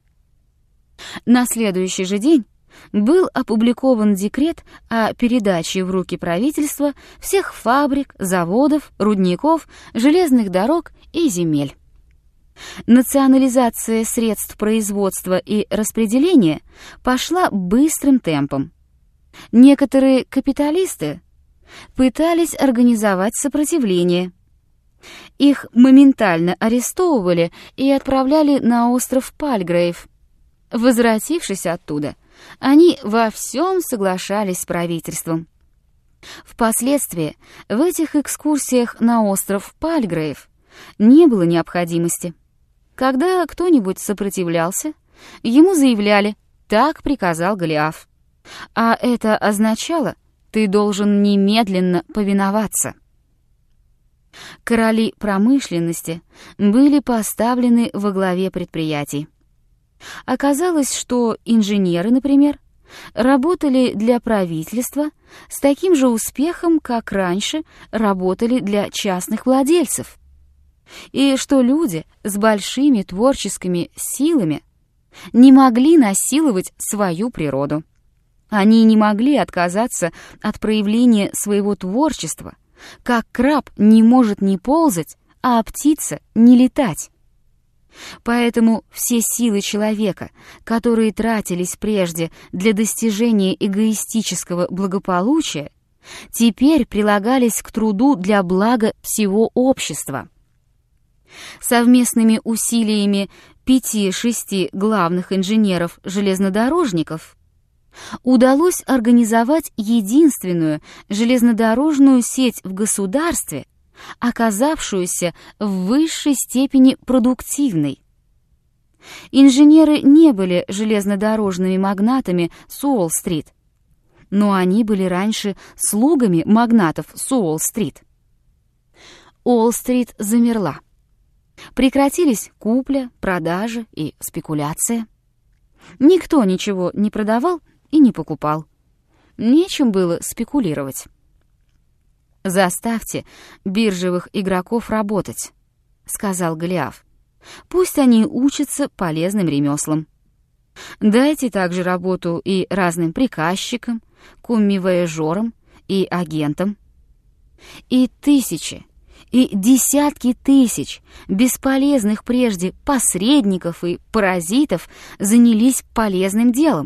На следующий же день был опубликован декрет о передаче в руки правительства всех фабрик, заводов, рудников, железных дорог и земель. Национализация средств производства и распределения пошла быстрым темпом. Некоторые капиталисты пытались организовать сопротивление. Их моментально арестовывали и отправляли на остров Пальгрейв. Возвратившись оттуда, они во всем соглашались с правительством. Впоследствии в этих экскурсиях на остров Пальгрейв не было необходимости. Когда кто-нибудь сопротивлялся, ему заявляли: «Так приказал Голиаф». А это означало: «Ты должен немедленно повиноваться». Короли промышленности были поставлены во главе предприятий. Оказалось, что инженеры, например, работали для правительства с таким же успехом, как раньше работали для частных владельцев, и что люди с большими творческими силами не могли насиловать свою природу. Они не могли отказаться от проявления своего творчества, как краб не может не ползать, а птица не летать. Поэтому все силы человека, которые тратились прежде для достижения эгоистического благополучия, теперь прилагались к труду для блага всего общества. Совместными усилиями 5-6 главных инженеров-железнодорожников удалось организовать единственную железнодорожную сеть в государстве, оказавшуюся в высшей степени продуктивной. Инженеры не были железнодорожными магнатами с Уолл-стрит, но они были раньше слугами магнатов с Уолл-стрит. Уолл-стрит замерла. Прекратились купля, продажа и спекуляция. Никто ничего не продавал и не покупал. Нечем было спекулировать. «Заставьте биржевых игроков работать», — сказал Голиаф. «Пусть они учатся полезным ремеслам. Дайте также работу и разным приказчикам, коммивояжерам и агентам. И тысячи, и десятки тысяч бесполезных прежде посредников и паразитов занялись полезным делом.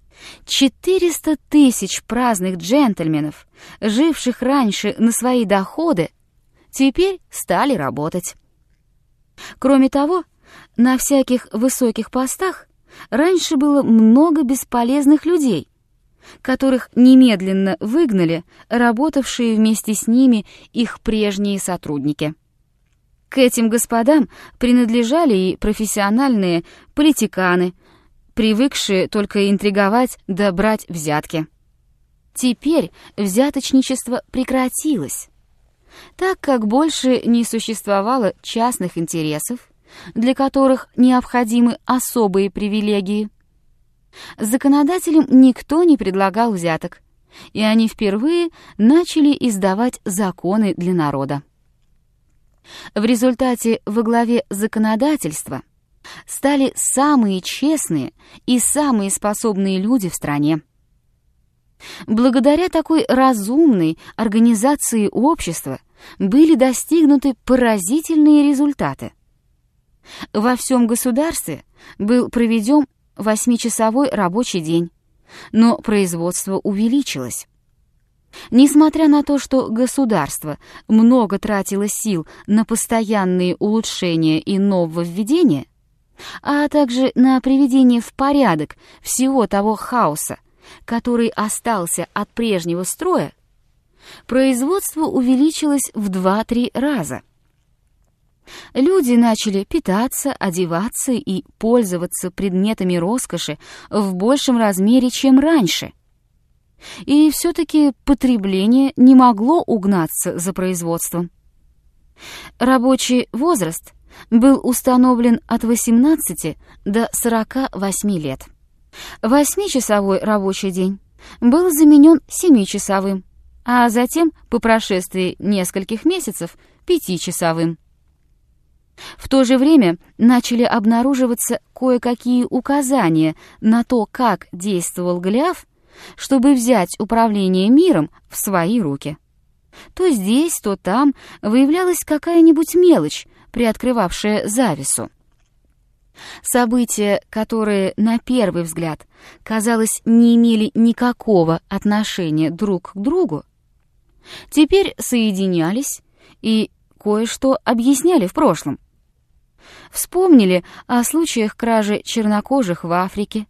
400 тысяч праздных джентльменов, живших раньше на свои доходы, теперь стали работать. Кроме того, на всяких высоких постах раньше было много бесполезных людей, которых немедленно выгнали работавшие вместе с ними их прежние сотрудники. К этим господам принадлежали и профессиональные политиканы, привыкшие только интриговать да брать взятки. Теперь взяточничество прекратилось, так как больше не существовало частных интересов, для которых необходимы особые привилегии. Законодателям никто не предлагал взяток, и они впервые начали издавать законы для народа. В результате во главе законодательства стали самые честные и самые способные люди в стране. Благодаря такой разумной организации общества были достигнуты поразительные результаты. Во всем государстве был проведен 8-часовой рабочий день, но производство увеличилось. Несмотря на то, что государство много тратило сил на постоянные улучшения и нововведения, а также на приведение в порядок всего того хаоса, который остался от прежнего строя, производство увеличилось в 2-3 раза. Люди начали питаться, одеваться и пользоваться предметами роскоши в большем размере, чем раньше. И все-таки потребление не могло угнаться за производством. Рабочий возраст был установлен от 18 до 48 лет. 8-часовой рабочий день был заменен 7-часовым, а затем, по прошествии нескольких месяцев, 5-часовым. В то же время начали обнаруживаться кое-какие указания на то, как действовал Голиаф, чтобы взять управление миром в свои руки. То здесь, то там выявлялась какая-нибудь мелочь, приоткрывавшая завесу. События, которые на первый взгляд, казалось, не имели никакого отношения друг к другу, теперь соединялись и кое-что объясняли в прошлом. Вспомнили о случаях кражи чернокожих в Африке,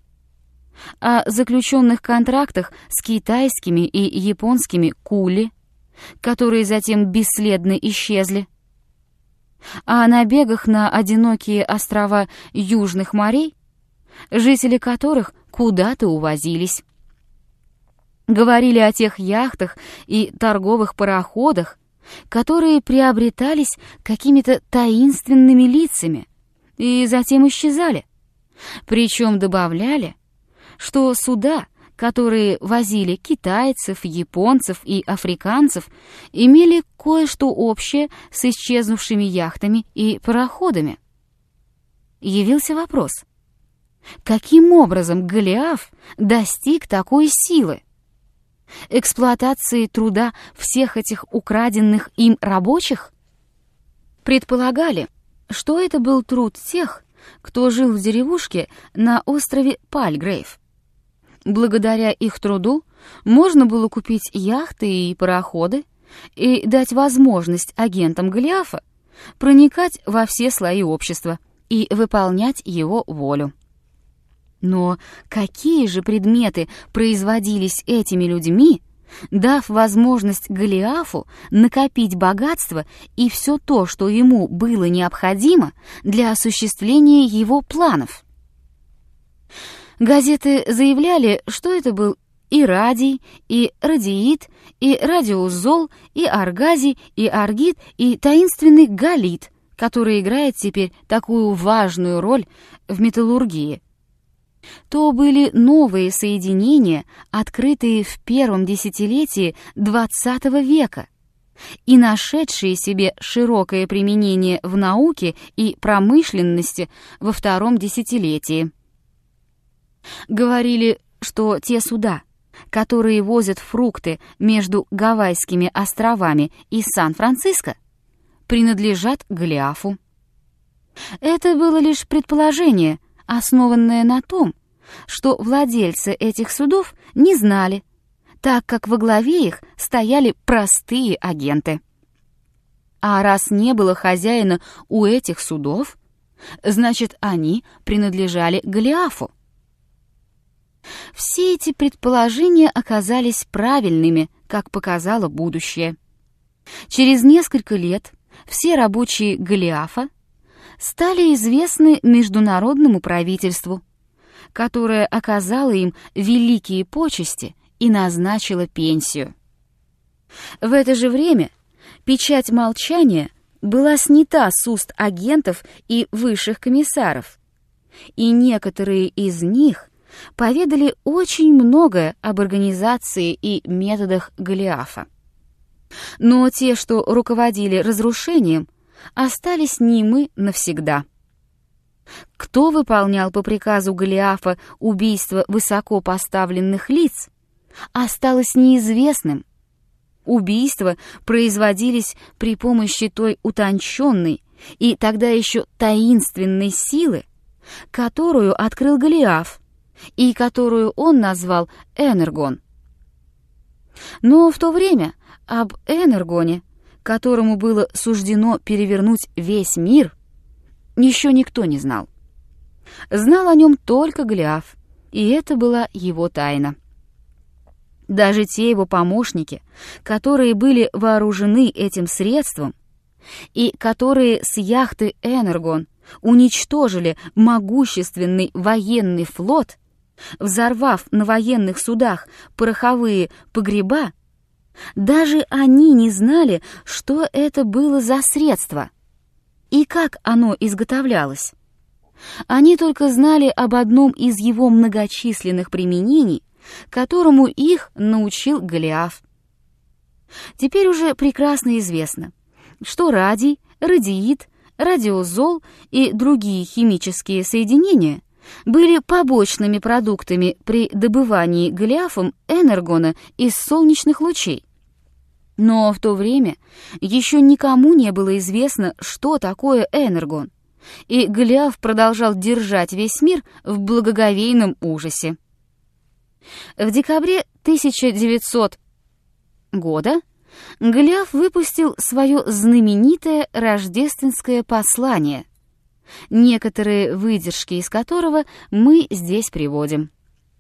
о заключенных контрактах с китайскими и японскими кули, которые затем бесследно исчезли, о набегах на одинокие острова южных морей, жители которых куда-то увозились. Говорили о тех яхтах и торговых пароходах, которые приобретались какими-то таинственными лицами и затем исчезали. Причем добавляли, что суда, которые возили китайцев, японцев и африканцев, имели кое-что общее с исчезнувшими яхтами и пароходами. Явился вопрос: каким образом Голиаф достиг такой силы? Эксплуатации труда всех этих украденных им рабочих? Предполагали, что это был труд тех, кто жил в деревушке на острове Пальгрейв. Благодаря их труду можно было купить яхты и пароходы и дать возможность агентам Голиафа проникать во все слои общества и выполнять его волю. Но какие же предметы производились этими людьми, дав возможность Голиафу накопить богатство и все то, что ему было необходимо для осуществления его планов? Газеты заявляли, что это был и радий, и радиит, и радиозол, и аргазий, и аргит, и таинственный галит, который играет теперь такую важную роль в металлургии. То были новые соединения, открытые в первом десятилетии XX века и нашедшие себе широкое применение в науке и промышленности во втором десятилетии. Говорили, что те суда, которые возят фрукты между Гавайскими островами и Сан-Франциско, принадлежат Голиафу. Это было лишь предположение, основанное на том, что владельцы этих судов не знали, так как во главе их стояли простые агенты. А раз не было хозяина у этих судов, значит, они принадлежали Голиафу. Все эти предположения оказались правильными, как показало будущее. Через несколько лет все рабочие Голиафа стали известны международному правительству, которое оказало им великие почести и назначило пенсию. В это же время печать молчания была снята с уст агентов и высших комиссаров, и некоторые из них поведали очень многое об организации и методах Голиафа. Но те, что руководили разрушением, остались немы навсегда. Кто выполнял по приказу Голиафа убийство высоко поставленных лиц, осталось неизвестным. Убийства производились при помощи той утонченной и тогда еще таинственной силы, которую открыл Голиаф и которую он назвал Энергон. Но в то время об Энергоне, которому было суждено перевернуть весь мир, еще никто не знал. Знал о нем только Голиаф, и это была его тайна. Даже те его помощники, которые были вооружены этим средством и которые с яхты «Энергон» уничтожили могущественный военный флот, взорвав на военных судах пороховые погреба, даже они не знали, что это было за средство и как оно изготовлялось. Они только знали об одном из его многочисленных применений, которому их научил Голиаф. Теперь уже прекрасно известно, что радий, радиит, радиозол и другие химические соединения были побочными продуктами при добывании Голиафом энергона из солнечных лучей. Но в то время еще никому не было известно, что такое энергон, и Голиаф продолжал держать весь мир в благоговейном ужасе. В декабре 1900 года Голиаф выпустил свое знаменитое рождественское послание, некоторые выдержки из которого мы здесь приводим.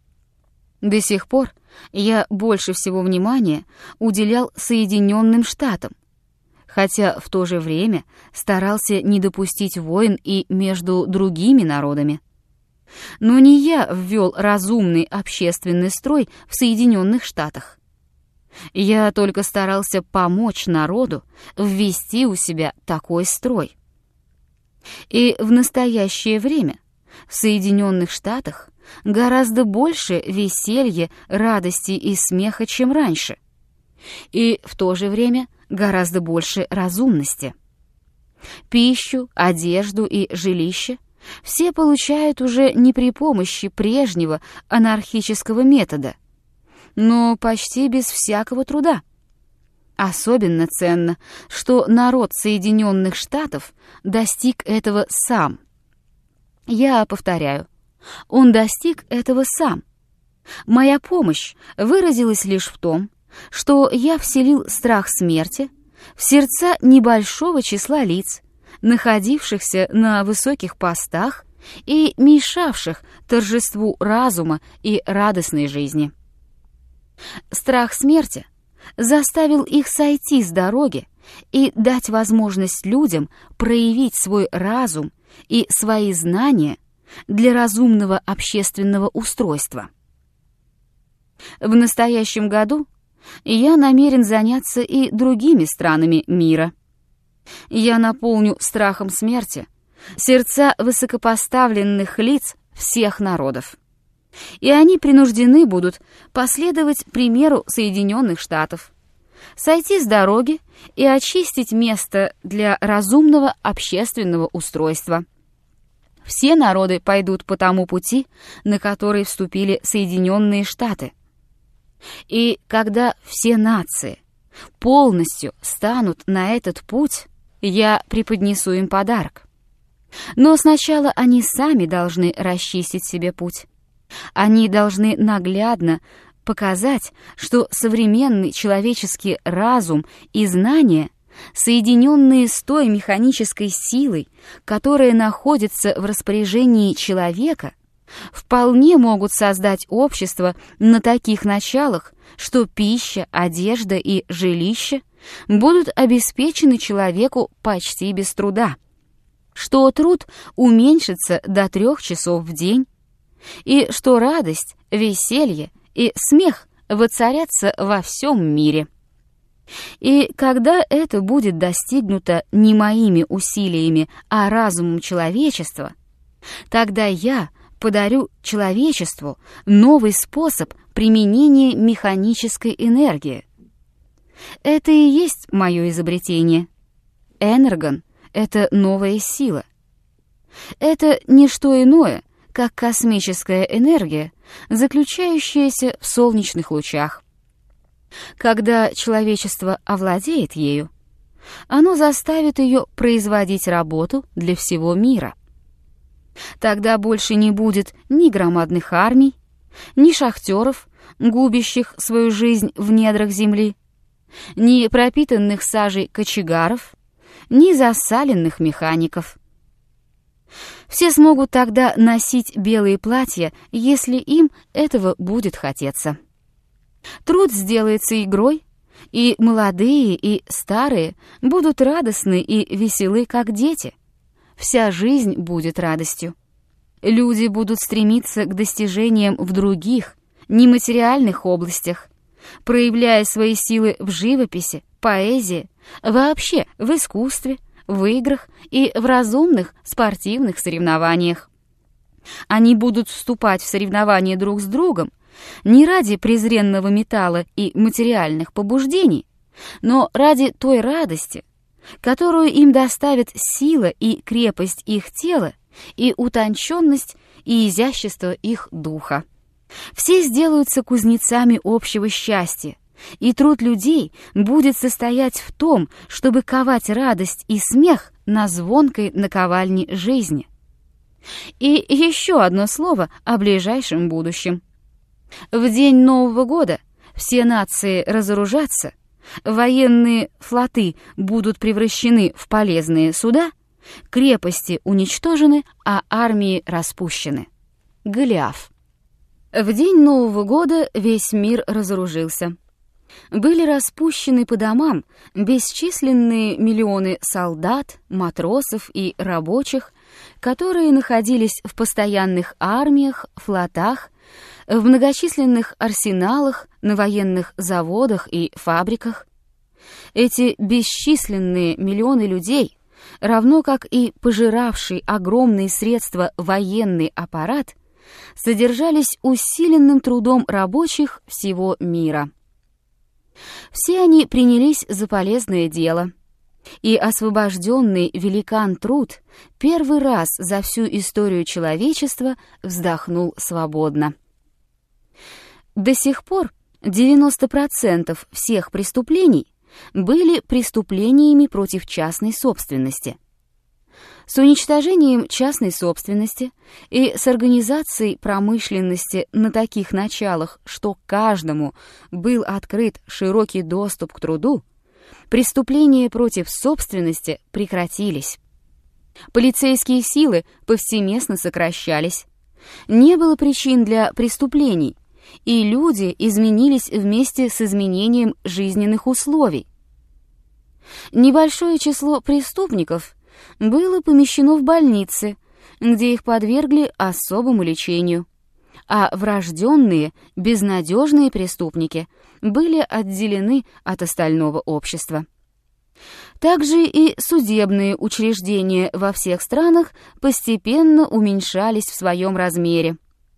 До сих пор я больше всего внимания уделял Соединенным Штатам, хотя в то же время старался не допустить войн и между другими народами. Но не я ввел разумный общественный строй в Соединенных Штатах. Я только старался помочь народу ввести у себя такой строй. И в настоящее время в Соединенных Штатах гораздо больше веселья, радости и смеха, чем раньше. И в то же время гораздо больше разумности. Пищу, одежду и жилище все получают уже не при помощи прежнего анархического метода, но почти без всякого труда. Особенно ценно, что народ Соединенных Штатов достиг этого сам. Я повторяю, он достиг этого сам. Моя помощь выразилась лишь в том, что я вселил страх смерти в сердца небольшого числа лиц, находившихся на высоких постах и мешавших торжеству разума и радостной жизни. Страх смерти заставил их сойти с дороги и дать возможность людям проявить свой разум и свои знания для разумного общественного устройства. В настоящем году я намерен заняться и другими странами мира. Я наполню страхом смерти сердца высокопоставленных лиц всех народов. И они принуждены будут последовать примеру Соединенных Штатов, сойти с дороги и очистить место для разумного общественного устройства. Все народы пойдут по тому пути, на который вступили Соединенные Штаты. И когда все нации полностью станут на этот путь, я преподнесу им подарок. Но сначала они сами должны расчистить себе путь. Они должны наглядно показать, что современный человеческий разум и знания, соединенные с той механической силой, которая находится в распоряжении человека, вполне могут создать общество на таких началах, что пища, одежда и жилище будут обеспечены человеку почти без труда, что труд уменьшится до 3 часов в день, и что радость, веселье и смех воцарятся во всем мире. И когда это будет достигнуто не моими усилиями, а разумом человечества, тогда я подарю человечеству новый способ применения механической энергии. Это и есть мое изобретение. Энергон — это новая сила. Это не что иное, как космическая энергия, заключающаяся в солнечных лучах. Когда человечество овладеет ею, оно заставит ее производить работу для всего мира. Тогда больше не будет ни громадных армий, ни шахтеров, губящих свою жизнь в недрах земли, ни пропитанных сажей кочегаров, ни засаленных механиков. Все смогут тогда носить белые платья, если им этого будет хотеться. Труд сделается игрой, и молодые, и старые будут радостны и веселы, как дети. Вся жизнь будет радостью. Люди будут стремиться к достижениям в других, нематериальных областях, проявляя свои силы в живописи, поэзии, вообще в искусстве, в играх и в разумных спортивных соревнованиях. Они будут вступать в соревнования друг с другом не ради презренного металла и материальных побуждений, но ради той радости, которую им доставит сила и крепость их тела, и утонченность и изящество их духа. Все сделаются кузнецами общего счастья, и труд людей будет состоять в том, чтобы ковать радость и смех на звонкой наковальне жизни. И еще одно слово о ближайшем будущем. В день Нового года все нации разоружатся, военные флоты будут превращены в полезные суда, крепости уничтожены, а армии распущены. Голиаф. В день Нового года весь мир разоружился. Были распущены по домам бесчисленные миллионы солдат, матросов и рабочих, которые находились в постоянных армиях, флотах, в многочисленных арсеналах, на военных заводах и фабриках. Эти бесчисленные миллионы людей, равно как и пожиравший огромные средства военный аппарат, содержались усиленным трудом рабочих всего мира. Все они принялись за полезное дело, и освобожденный великан труд первый раз за всю историю человечества вздохнул свободно. До сих пор 90% всех преступлений были преступлениями против частной собственности. С уничтожением частной собственности и с организацией промышленности на таких началах, что каждому был открыт широкий доступ к труду, преступления против собственности прекратились. Полицейские силы повсеместно сокращались. Не было причин для преступлений, и люди изменились вместе с изменением жизненных условий. Небольшое число преступников было помещено в больницы, где их подвергли особому лечению, а врожденные, безнадежные преступники были отделены от остального общества. Также и судебные учреждения во всех странах постепенно уменьшались в своем размере.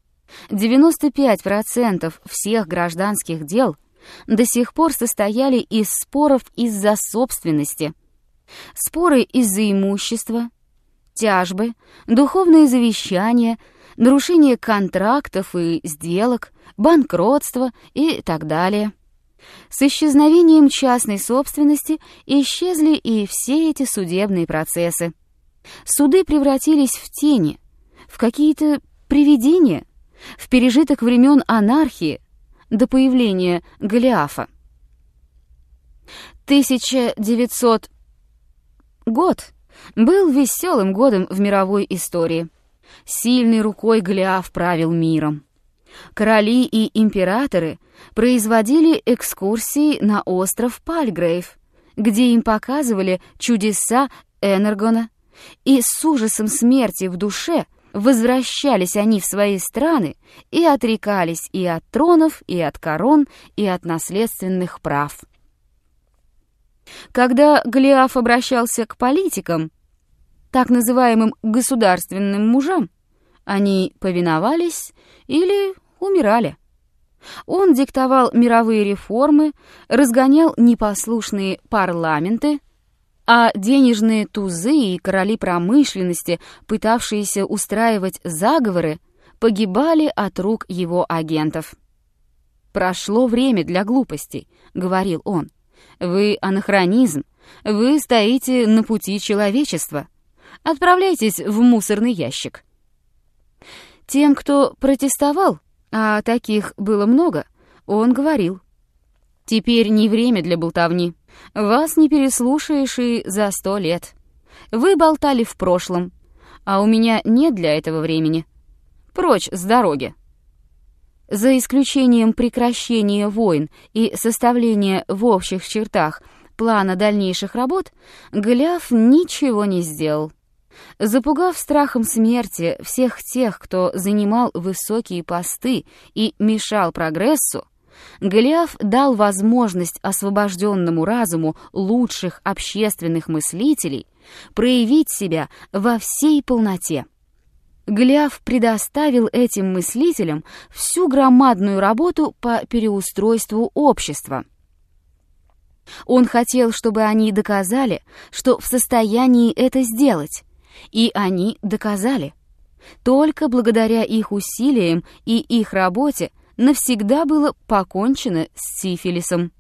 95% всех гражданских дел до сих пор состояли из споров из-за собственности. Споры из-за имущества, тяжбы, духовные завещания, нарушение контрактов и сделок, банкротство и так далее. С исчезновением частной собственности исчезли и все эти судебные процессы. Суды превратились в тени, в какие-то привидения, в пережиток времен анархии до появления Голиафа. 1900 год был веселым годом в мировой истории. Сильной рукой Голиаф правил миром. Короли и императоры производили экскурсии на остров Пальгрейв, где им показывали чудеса Энергона, и с ужасом смерти в душе возвращались они в свои страны и отрекались и от тронов, и от корон, и от наследственных прав. Когда Голиаф обращался к политикам, так называемым государственным мужам, они повиновались или умирали. Он диктовал мировые реформы, разгонял непослушные парламенты, а денежные тузы и короли промышленности, пытавшиеся устраивать заговоры, погибали от рук его агентов. «Прошло время для глупостей», — говорил он. «Вы анахронизм, вы стоите на пути человечества. Отправляйтесь в мусорный ящик». Тем, кто протестовал, а таких было много, он говорил: «Теперь не время для болтовни. Вас не переслушаешь и за 100 лет. Вы болтали в прошлом, а у меня нет для этого времени. Прочь с дороги». За исключением прекращения войн и составления в общих чертах плана дальнейших работ, Голиаф ничего не сделал. Запугав страхом смерти всех тех, кто занимал высокие посты и мешал прогрессу, Голиаф дал возможность освобожденному разуму лучших общественных мыслителей проявить себя во всей полноте. Голиаф предоставил этим мыслителям всю громадную работу по переустройству общества. Он хотел, чтобы они доказали, что в состоянии это сделать, и они доказали. Только благодаря их усилиям и их работе навсегда было покончено с сифилисом.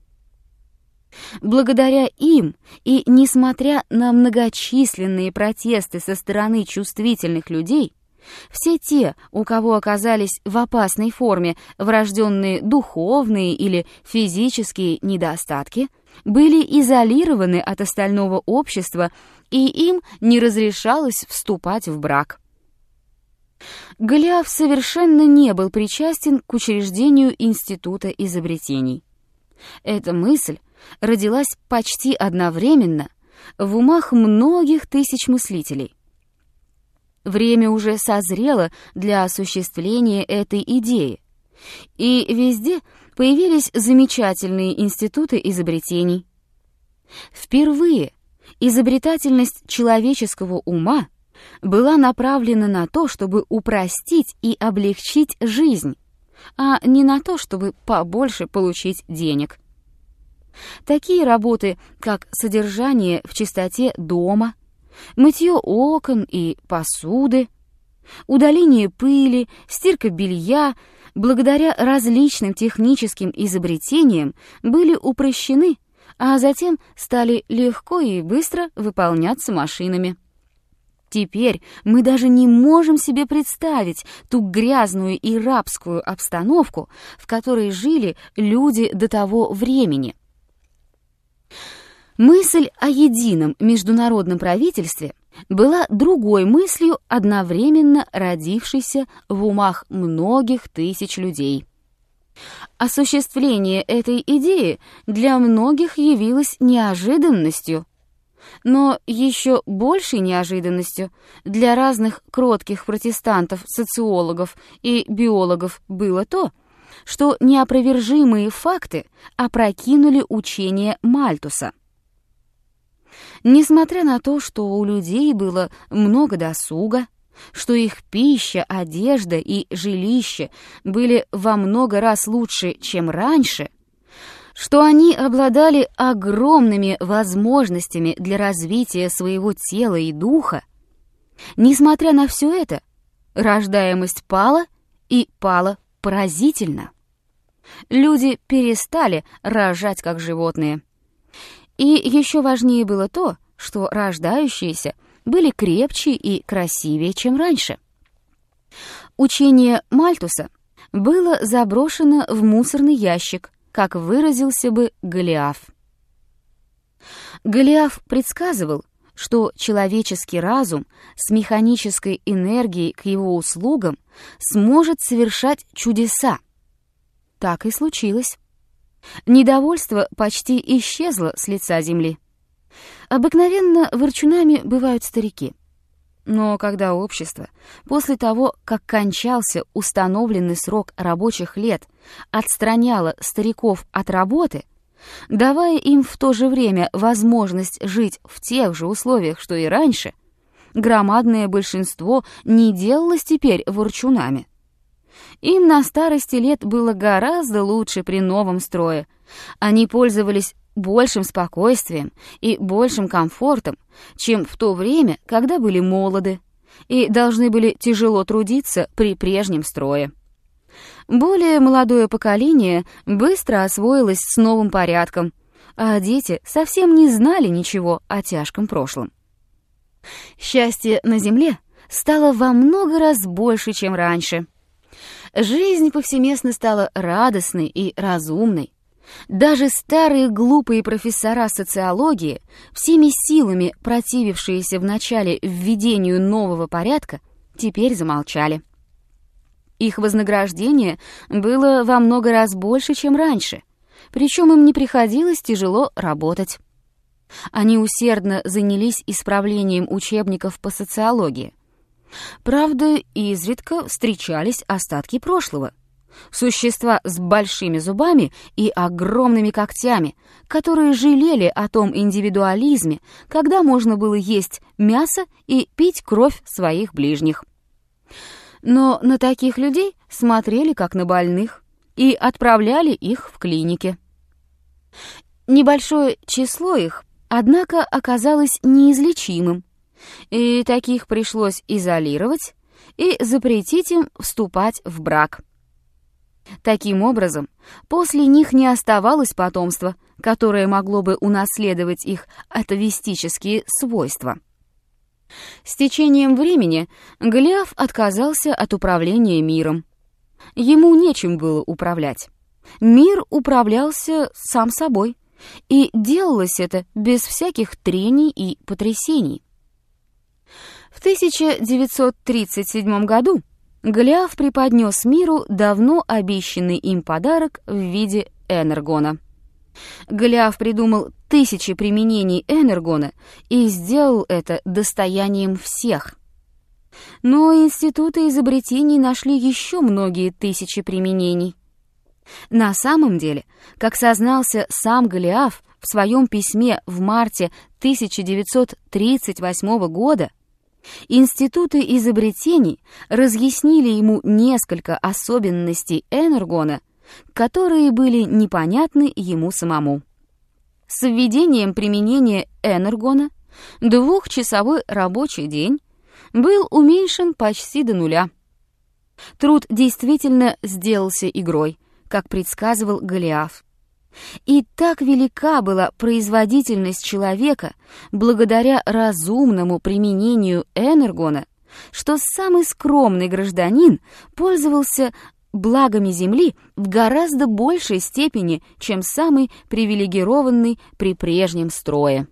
Благодаря им и несмотря на многочисленные протесты со стороны чувствительных людей, все те, у кого оказались в опасной форме врожденные духовные или физические недостатки, были изолированы от остального общества, и им не разрешалось вступать в брак. Голиаф совершенно не был причастен к учреждению Института изобретений. Эта мысль родилась почти одновременно в умах многих тысяч мыслителей. Время уже созрело для осуществления этой идеи, И везде появились замечательные институты изобретений. Впервые изобретательность человеческого ума была направлена на то, чтобы упростить и облегчить жизнь, а не на то, чтобы побольше получить денег. Такие работы, как содержание в чистоте дома, мытье окон и посуды, удаление пыли, стирка белья, благодаря различным техническим изобретениям были упрощены, а затем стали легко и быстро выполняться машинами. Теперь мы даже не можем себе представить ту грязную и рабскую обстановку, в которой жили люди до того времени. Мысль о едином международном правительстве была другой мыслью, одновременно родившейся в умах многих тысяч людей. Осуществление этой идеи для многих явилось неожиданностью, но еще большей неожиданностью для разных кротких протестантов, социологов и биологов было то, что неопровержимые факты опрокинули учение Мальтуса. Несмотря на то, что у людей было много досуга, что их пища, одежда и жилище были во много раз лучше, чем раньше, что они обладали огромными возможностями для развития своего тела и духа, несмотря на все это, рождаемость пала и пала поразительно. Люди перестали рожать как животные. И еще важнее было то, что рождающиеся были крепче и красивее, чем раньше. Учение Мальтуса было заброшено в мусорный ящик, как выразился бы Голиаф. Голиаф предсказывал, что человеческий разум с механической энергией к его услугам сможет совершать чудеса. Так и случилось. Недовольство почти исчезло с лица земли. Обыкновенно ворчунами бывают старики. Но когда общество, после того, как кончался установленный срок рабочих лет, отстраняло стариков от работы, давая им в то же время возможность жить в тех же условиях, что и раньше, громадное большинство не делалось теперь ворчунами. Им на старости лет было гораздо лучше при новом строе. Они пользовались большим спокойствием и большим комфортом, чем в то время, когда были молоды, и должны были тяжело трудиться при прежнем строе. Более молодое поколение быстро освоилось с новым порядком, а дети совсем не знали ничего о тяжком прошлом. Счастье на земле стало во много раз больше, чем раньше. Жизнь повсеместно стала радостной и разумной. Даже старые глупые профессора социологии, всеми силами противившиеся вначале введению нового порядка, теперь замолчали. Их вознаграждение было во много раз больше, чем раньше, причем им не приходилось тяжело работать. Они усердно занялись исправлением учебников по социологии. Правда, изредка встречались остатки прошлого. Существа с большими зубами и огромными когтями, которые жалели о том индивидуализме, когда можно было есть мясо и пить кровь своих ближних. Но на таких людей смотрели как на больных и отправляли их в клиники. Небольшое число их, однако, оказалось неизлечимым, и таких пришлось изолировать и запретить им вступать в брак. Таким образом, после них не оставалось потомства, которое могло бы унаследовать их атовистические свойства. С течением времени Голиаф отказался от управления миром. Ему нечем было управлять. Мир управлялся сам собой, и делалось это без всяких трений и потрясений. В 1937 году Голиаф преподнес миру давно обещанный им подарок в виде энергона. Голиаф придумал тысячи применений энергона и сделал это достоянием всех. Но институты изобретений нашли еще многие тысячи применений. На самом деле, как сознался сам Голиаф в своем письме в марте 1938 года, институты изобретений разъяснили ему несколько особенностей энергона, которые были непонятны ему самому. С введением применения энергона 2-часовой рабочий день был уменьшен почти до нуля. Труд действительно сделался игрой, как предсказывал Голиаф. И так велика была производительность человека благодаря разумному применению энергона, что самый скромный гражданин пользовался благами Земли в гораздо большей степени, чем самый привилегированный при прежнем строе.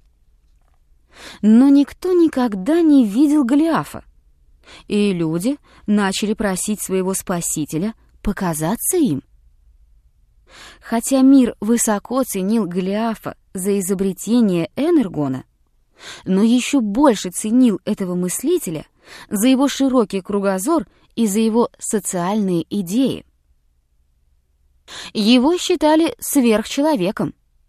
Но никто никогда не видел Голиафа, и люди начали просить своего спасителя показаться им. Хотя мир высоко ценил Голиафа за изобретение энергона, но еще больше ценил этого мыслителя за его широкий кругозор и за его социальные идеи. Его считали сверхчеловеком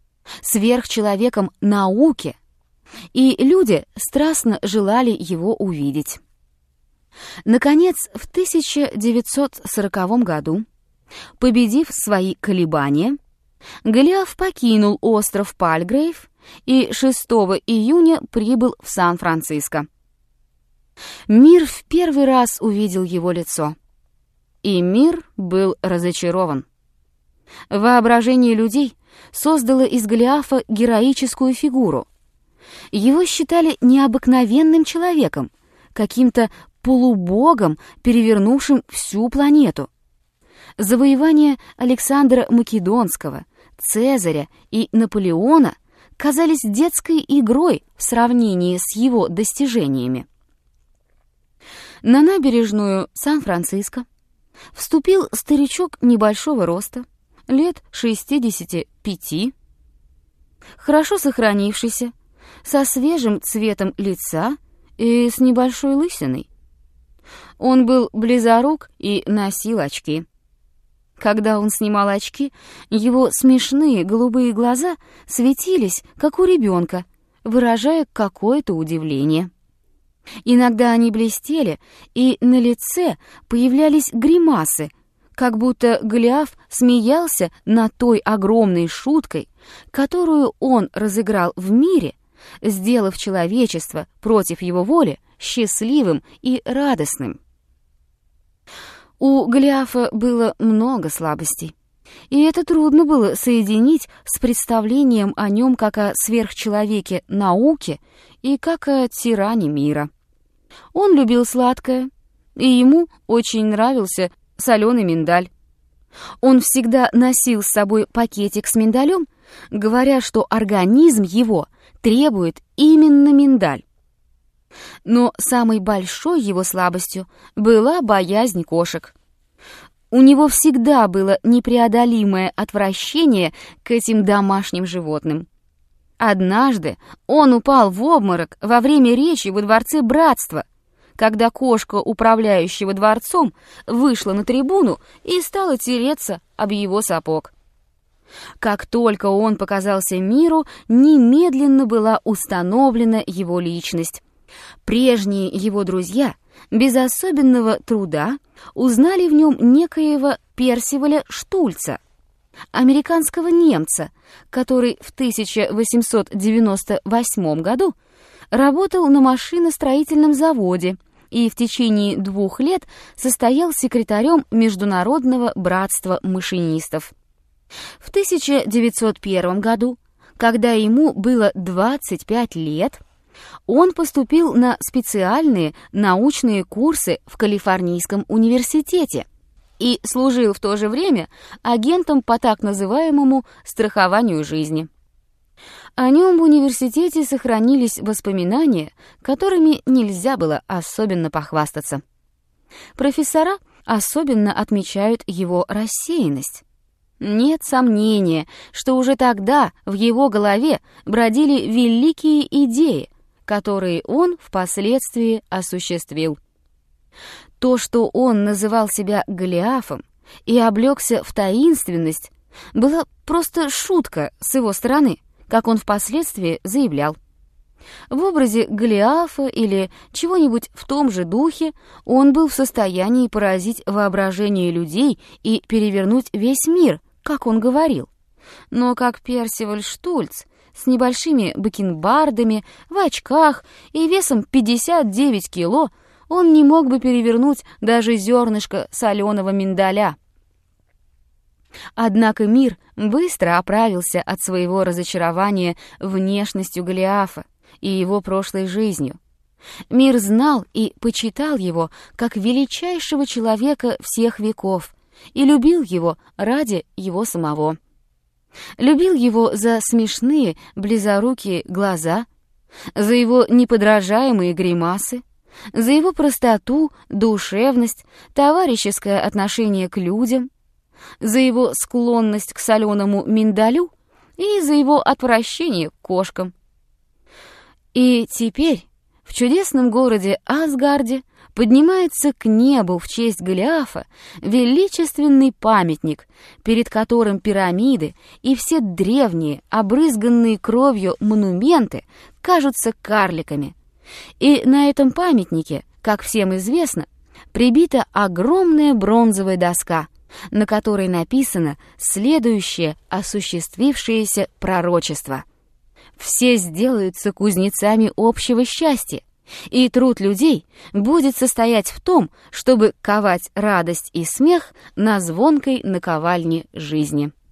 науки, и люди страстно желали его увидеть. Наконец, в 1940 году, победив свои колебания, Голиаф покинул остров Пальгрейв и 6 июня прибыл в Сан-Франциско. Мир в первый раз увидел его лицо, и мир был разочарован. Воображение людей создало из Голиафа героическую фигуру. Его считали необыкновенным человеком, каким-то полубогом, перевернувшим всю планету. Завоевания Александра Македонского, Цезаря и Наполеона казались детской игрой в сравнении с его достижениями. На набережную Сан-Франциско вступил старичок небольшого роста, лет 65, хорошо сохранившийся, со свежим цветом лица и с небольшой лысиной. Он был близорук и носил очки. Когда он снимал очки, его смешные голубые глаза светились, как у ребенка, выражая какое-то удивление. Иногда они блестели, и на лице появлялись гримасы, как будто Голиаф смеялся над той огромной шуткой, которую он разыграл в мире, сделав человечество против его воли счастливым и радостным. У Голиафа было много слабостей, и это трудно было соединить с представлением о нем как о сверхчеловеке науки и как о тиране мира. Он любил сладкое, и ему очень нравился соленый миндаль. Он всегда носил с собой пакетик с миндалем, говоря, что организм его требует именно миндаль. Но самой большой его слабостью была боязнь кошек. У него всегда было непреодолимое отвращение к этим домашним животным. Однажды он упал в обморок во время речи во Дворце Братства, когда кошка управляющего дворцом вышла на трибуну и стала тереться об его сапог. Как только он показался миру, немедленно была установлена его личность. Прежние его друзья без особенного труда узнали в нем некоего Персиваля Штульца, американского немца, который в 1898 году работал на машиностроительном заводе и в течение 2 лет состоял секретарем Международного братства машинистов. В 1901 году, когда ему было 25 лет, он поступил на специальные научные курсы в Калифорнийском университете и служил в то же время агентом по так называемому страхованию жизни. О нем в университете сохранились воспоминания, которыми нельзя было особенно похвастаться. Профессора особенно отмечают его рассеянность. Нет сомнения, что уже тогда в его голове бродили великие идеи, которые он впоследствии осуществил. То, что он называл себя Голиафом и облегся в таинственность, была просто шутка с его стороны, как он впоследствии заявлял. В образе Голиафа или чего-нибудь в том же духе он был в состоянии поразить воображение людей и перевернуть весь мир, как он говорил. Но как Персиваль Штульц с небольшими бакенбардами, в очках и весом 59 кило он не мог бы перевернуть даже зернышко соленого миндаля. Однако мир быстро оправился от своего разочарования внешностью Голиафа и его прошлой жизнью. Мир знал и почитал его как величайшего человека всех веков и любил его ради его самого. Любил его за смешные, близорукие глаза, за его неподражаемые гримасы, за его простоту, душевность, товарищеское отношение к людям, за его склонность к соленому миндалю и за его отвращение к кошкам. И теперь в чудесном городе Асгарде поднимается к небу в честь Голиафа величественный памятник, перед которым пирамиды и все древние, обрызганные кровью монументы кажутся карликами. И на этом памятнике, как всем известно, прибита огромная бронзовая доска, на которой написано следующее осуществившееся пророчество: «Все сделаются кузнецами общего счастья, и труд людей будет состоять в том, чтобы ковать радость и смех на звонкой наковальне жизни».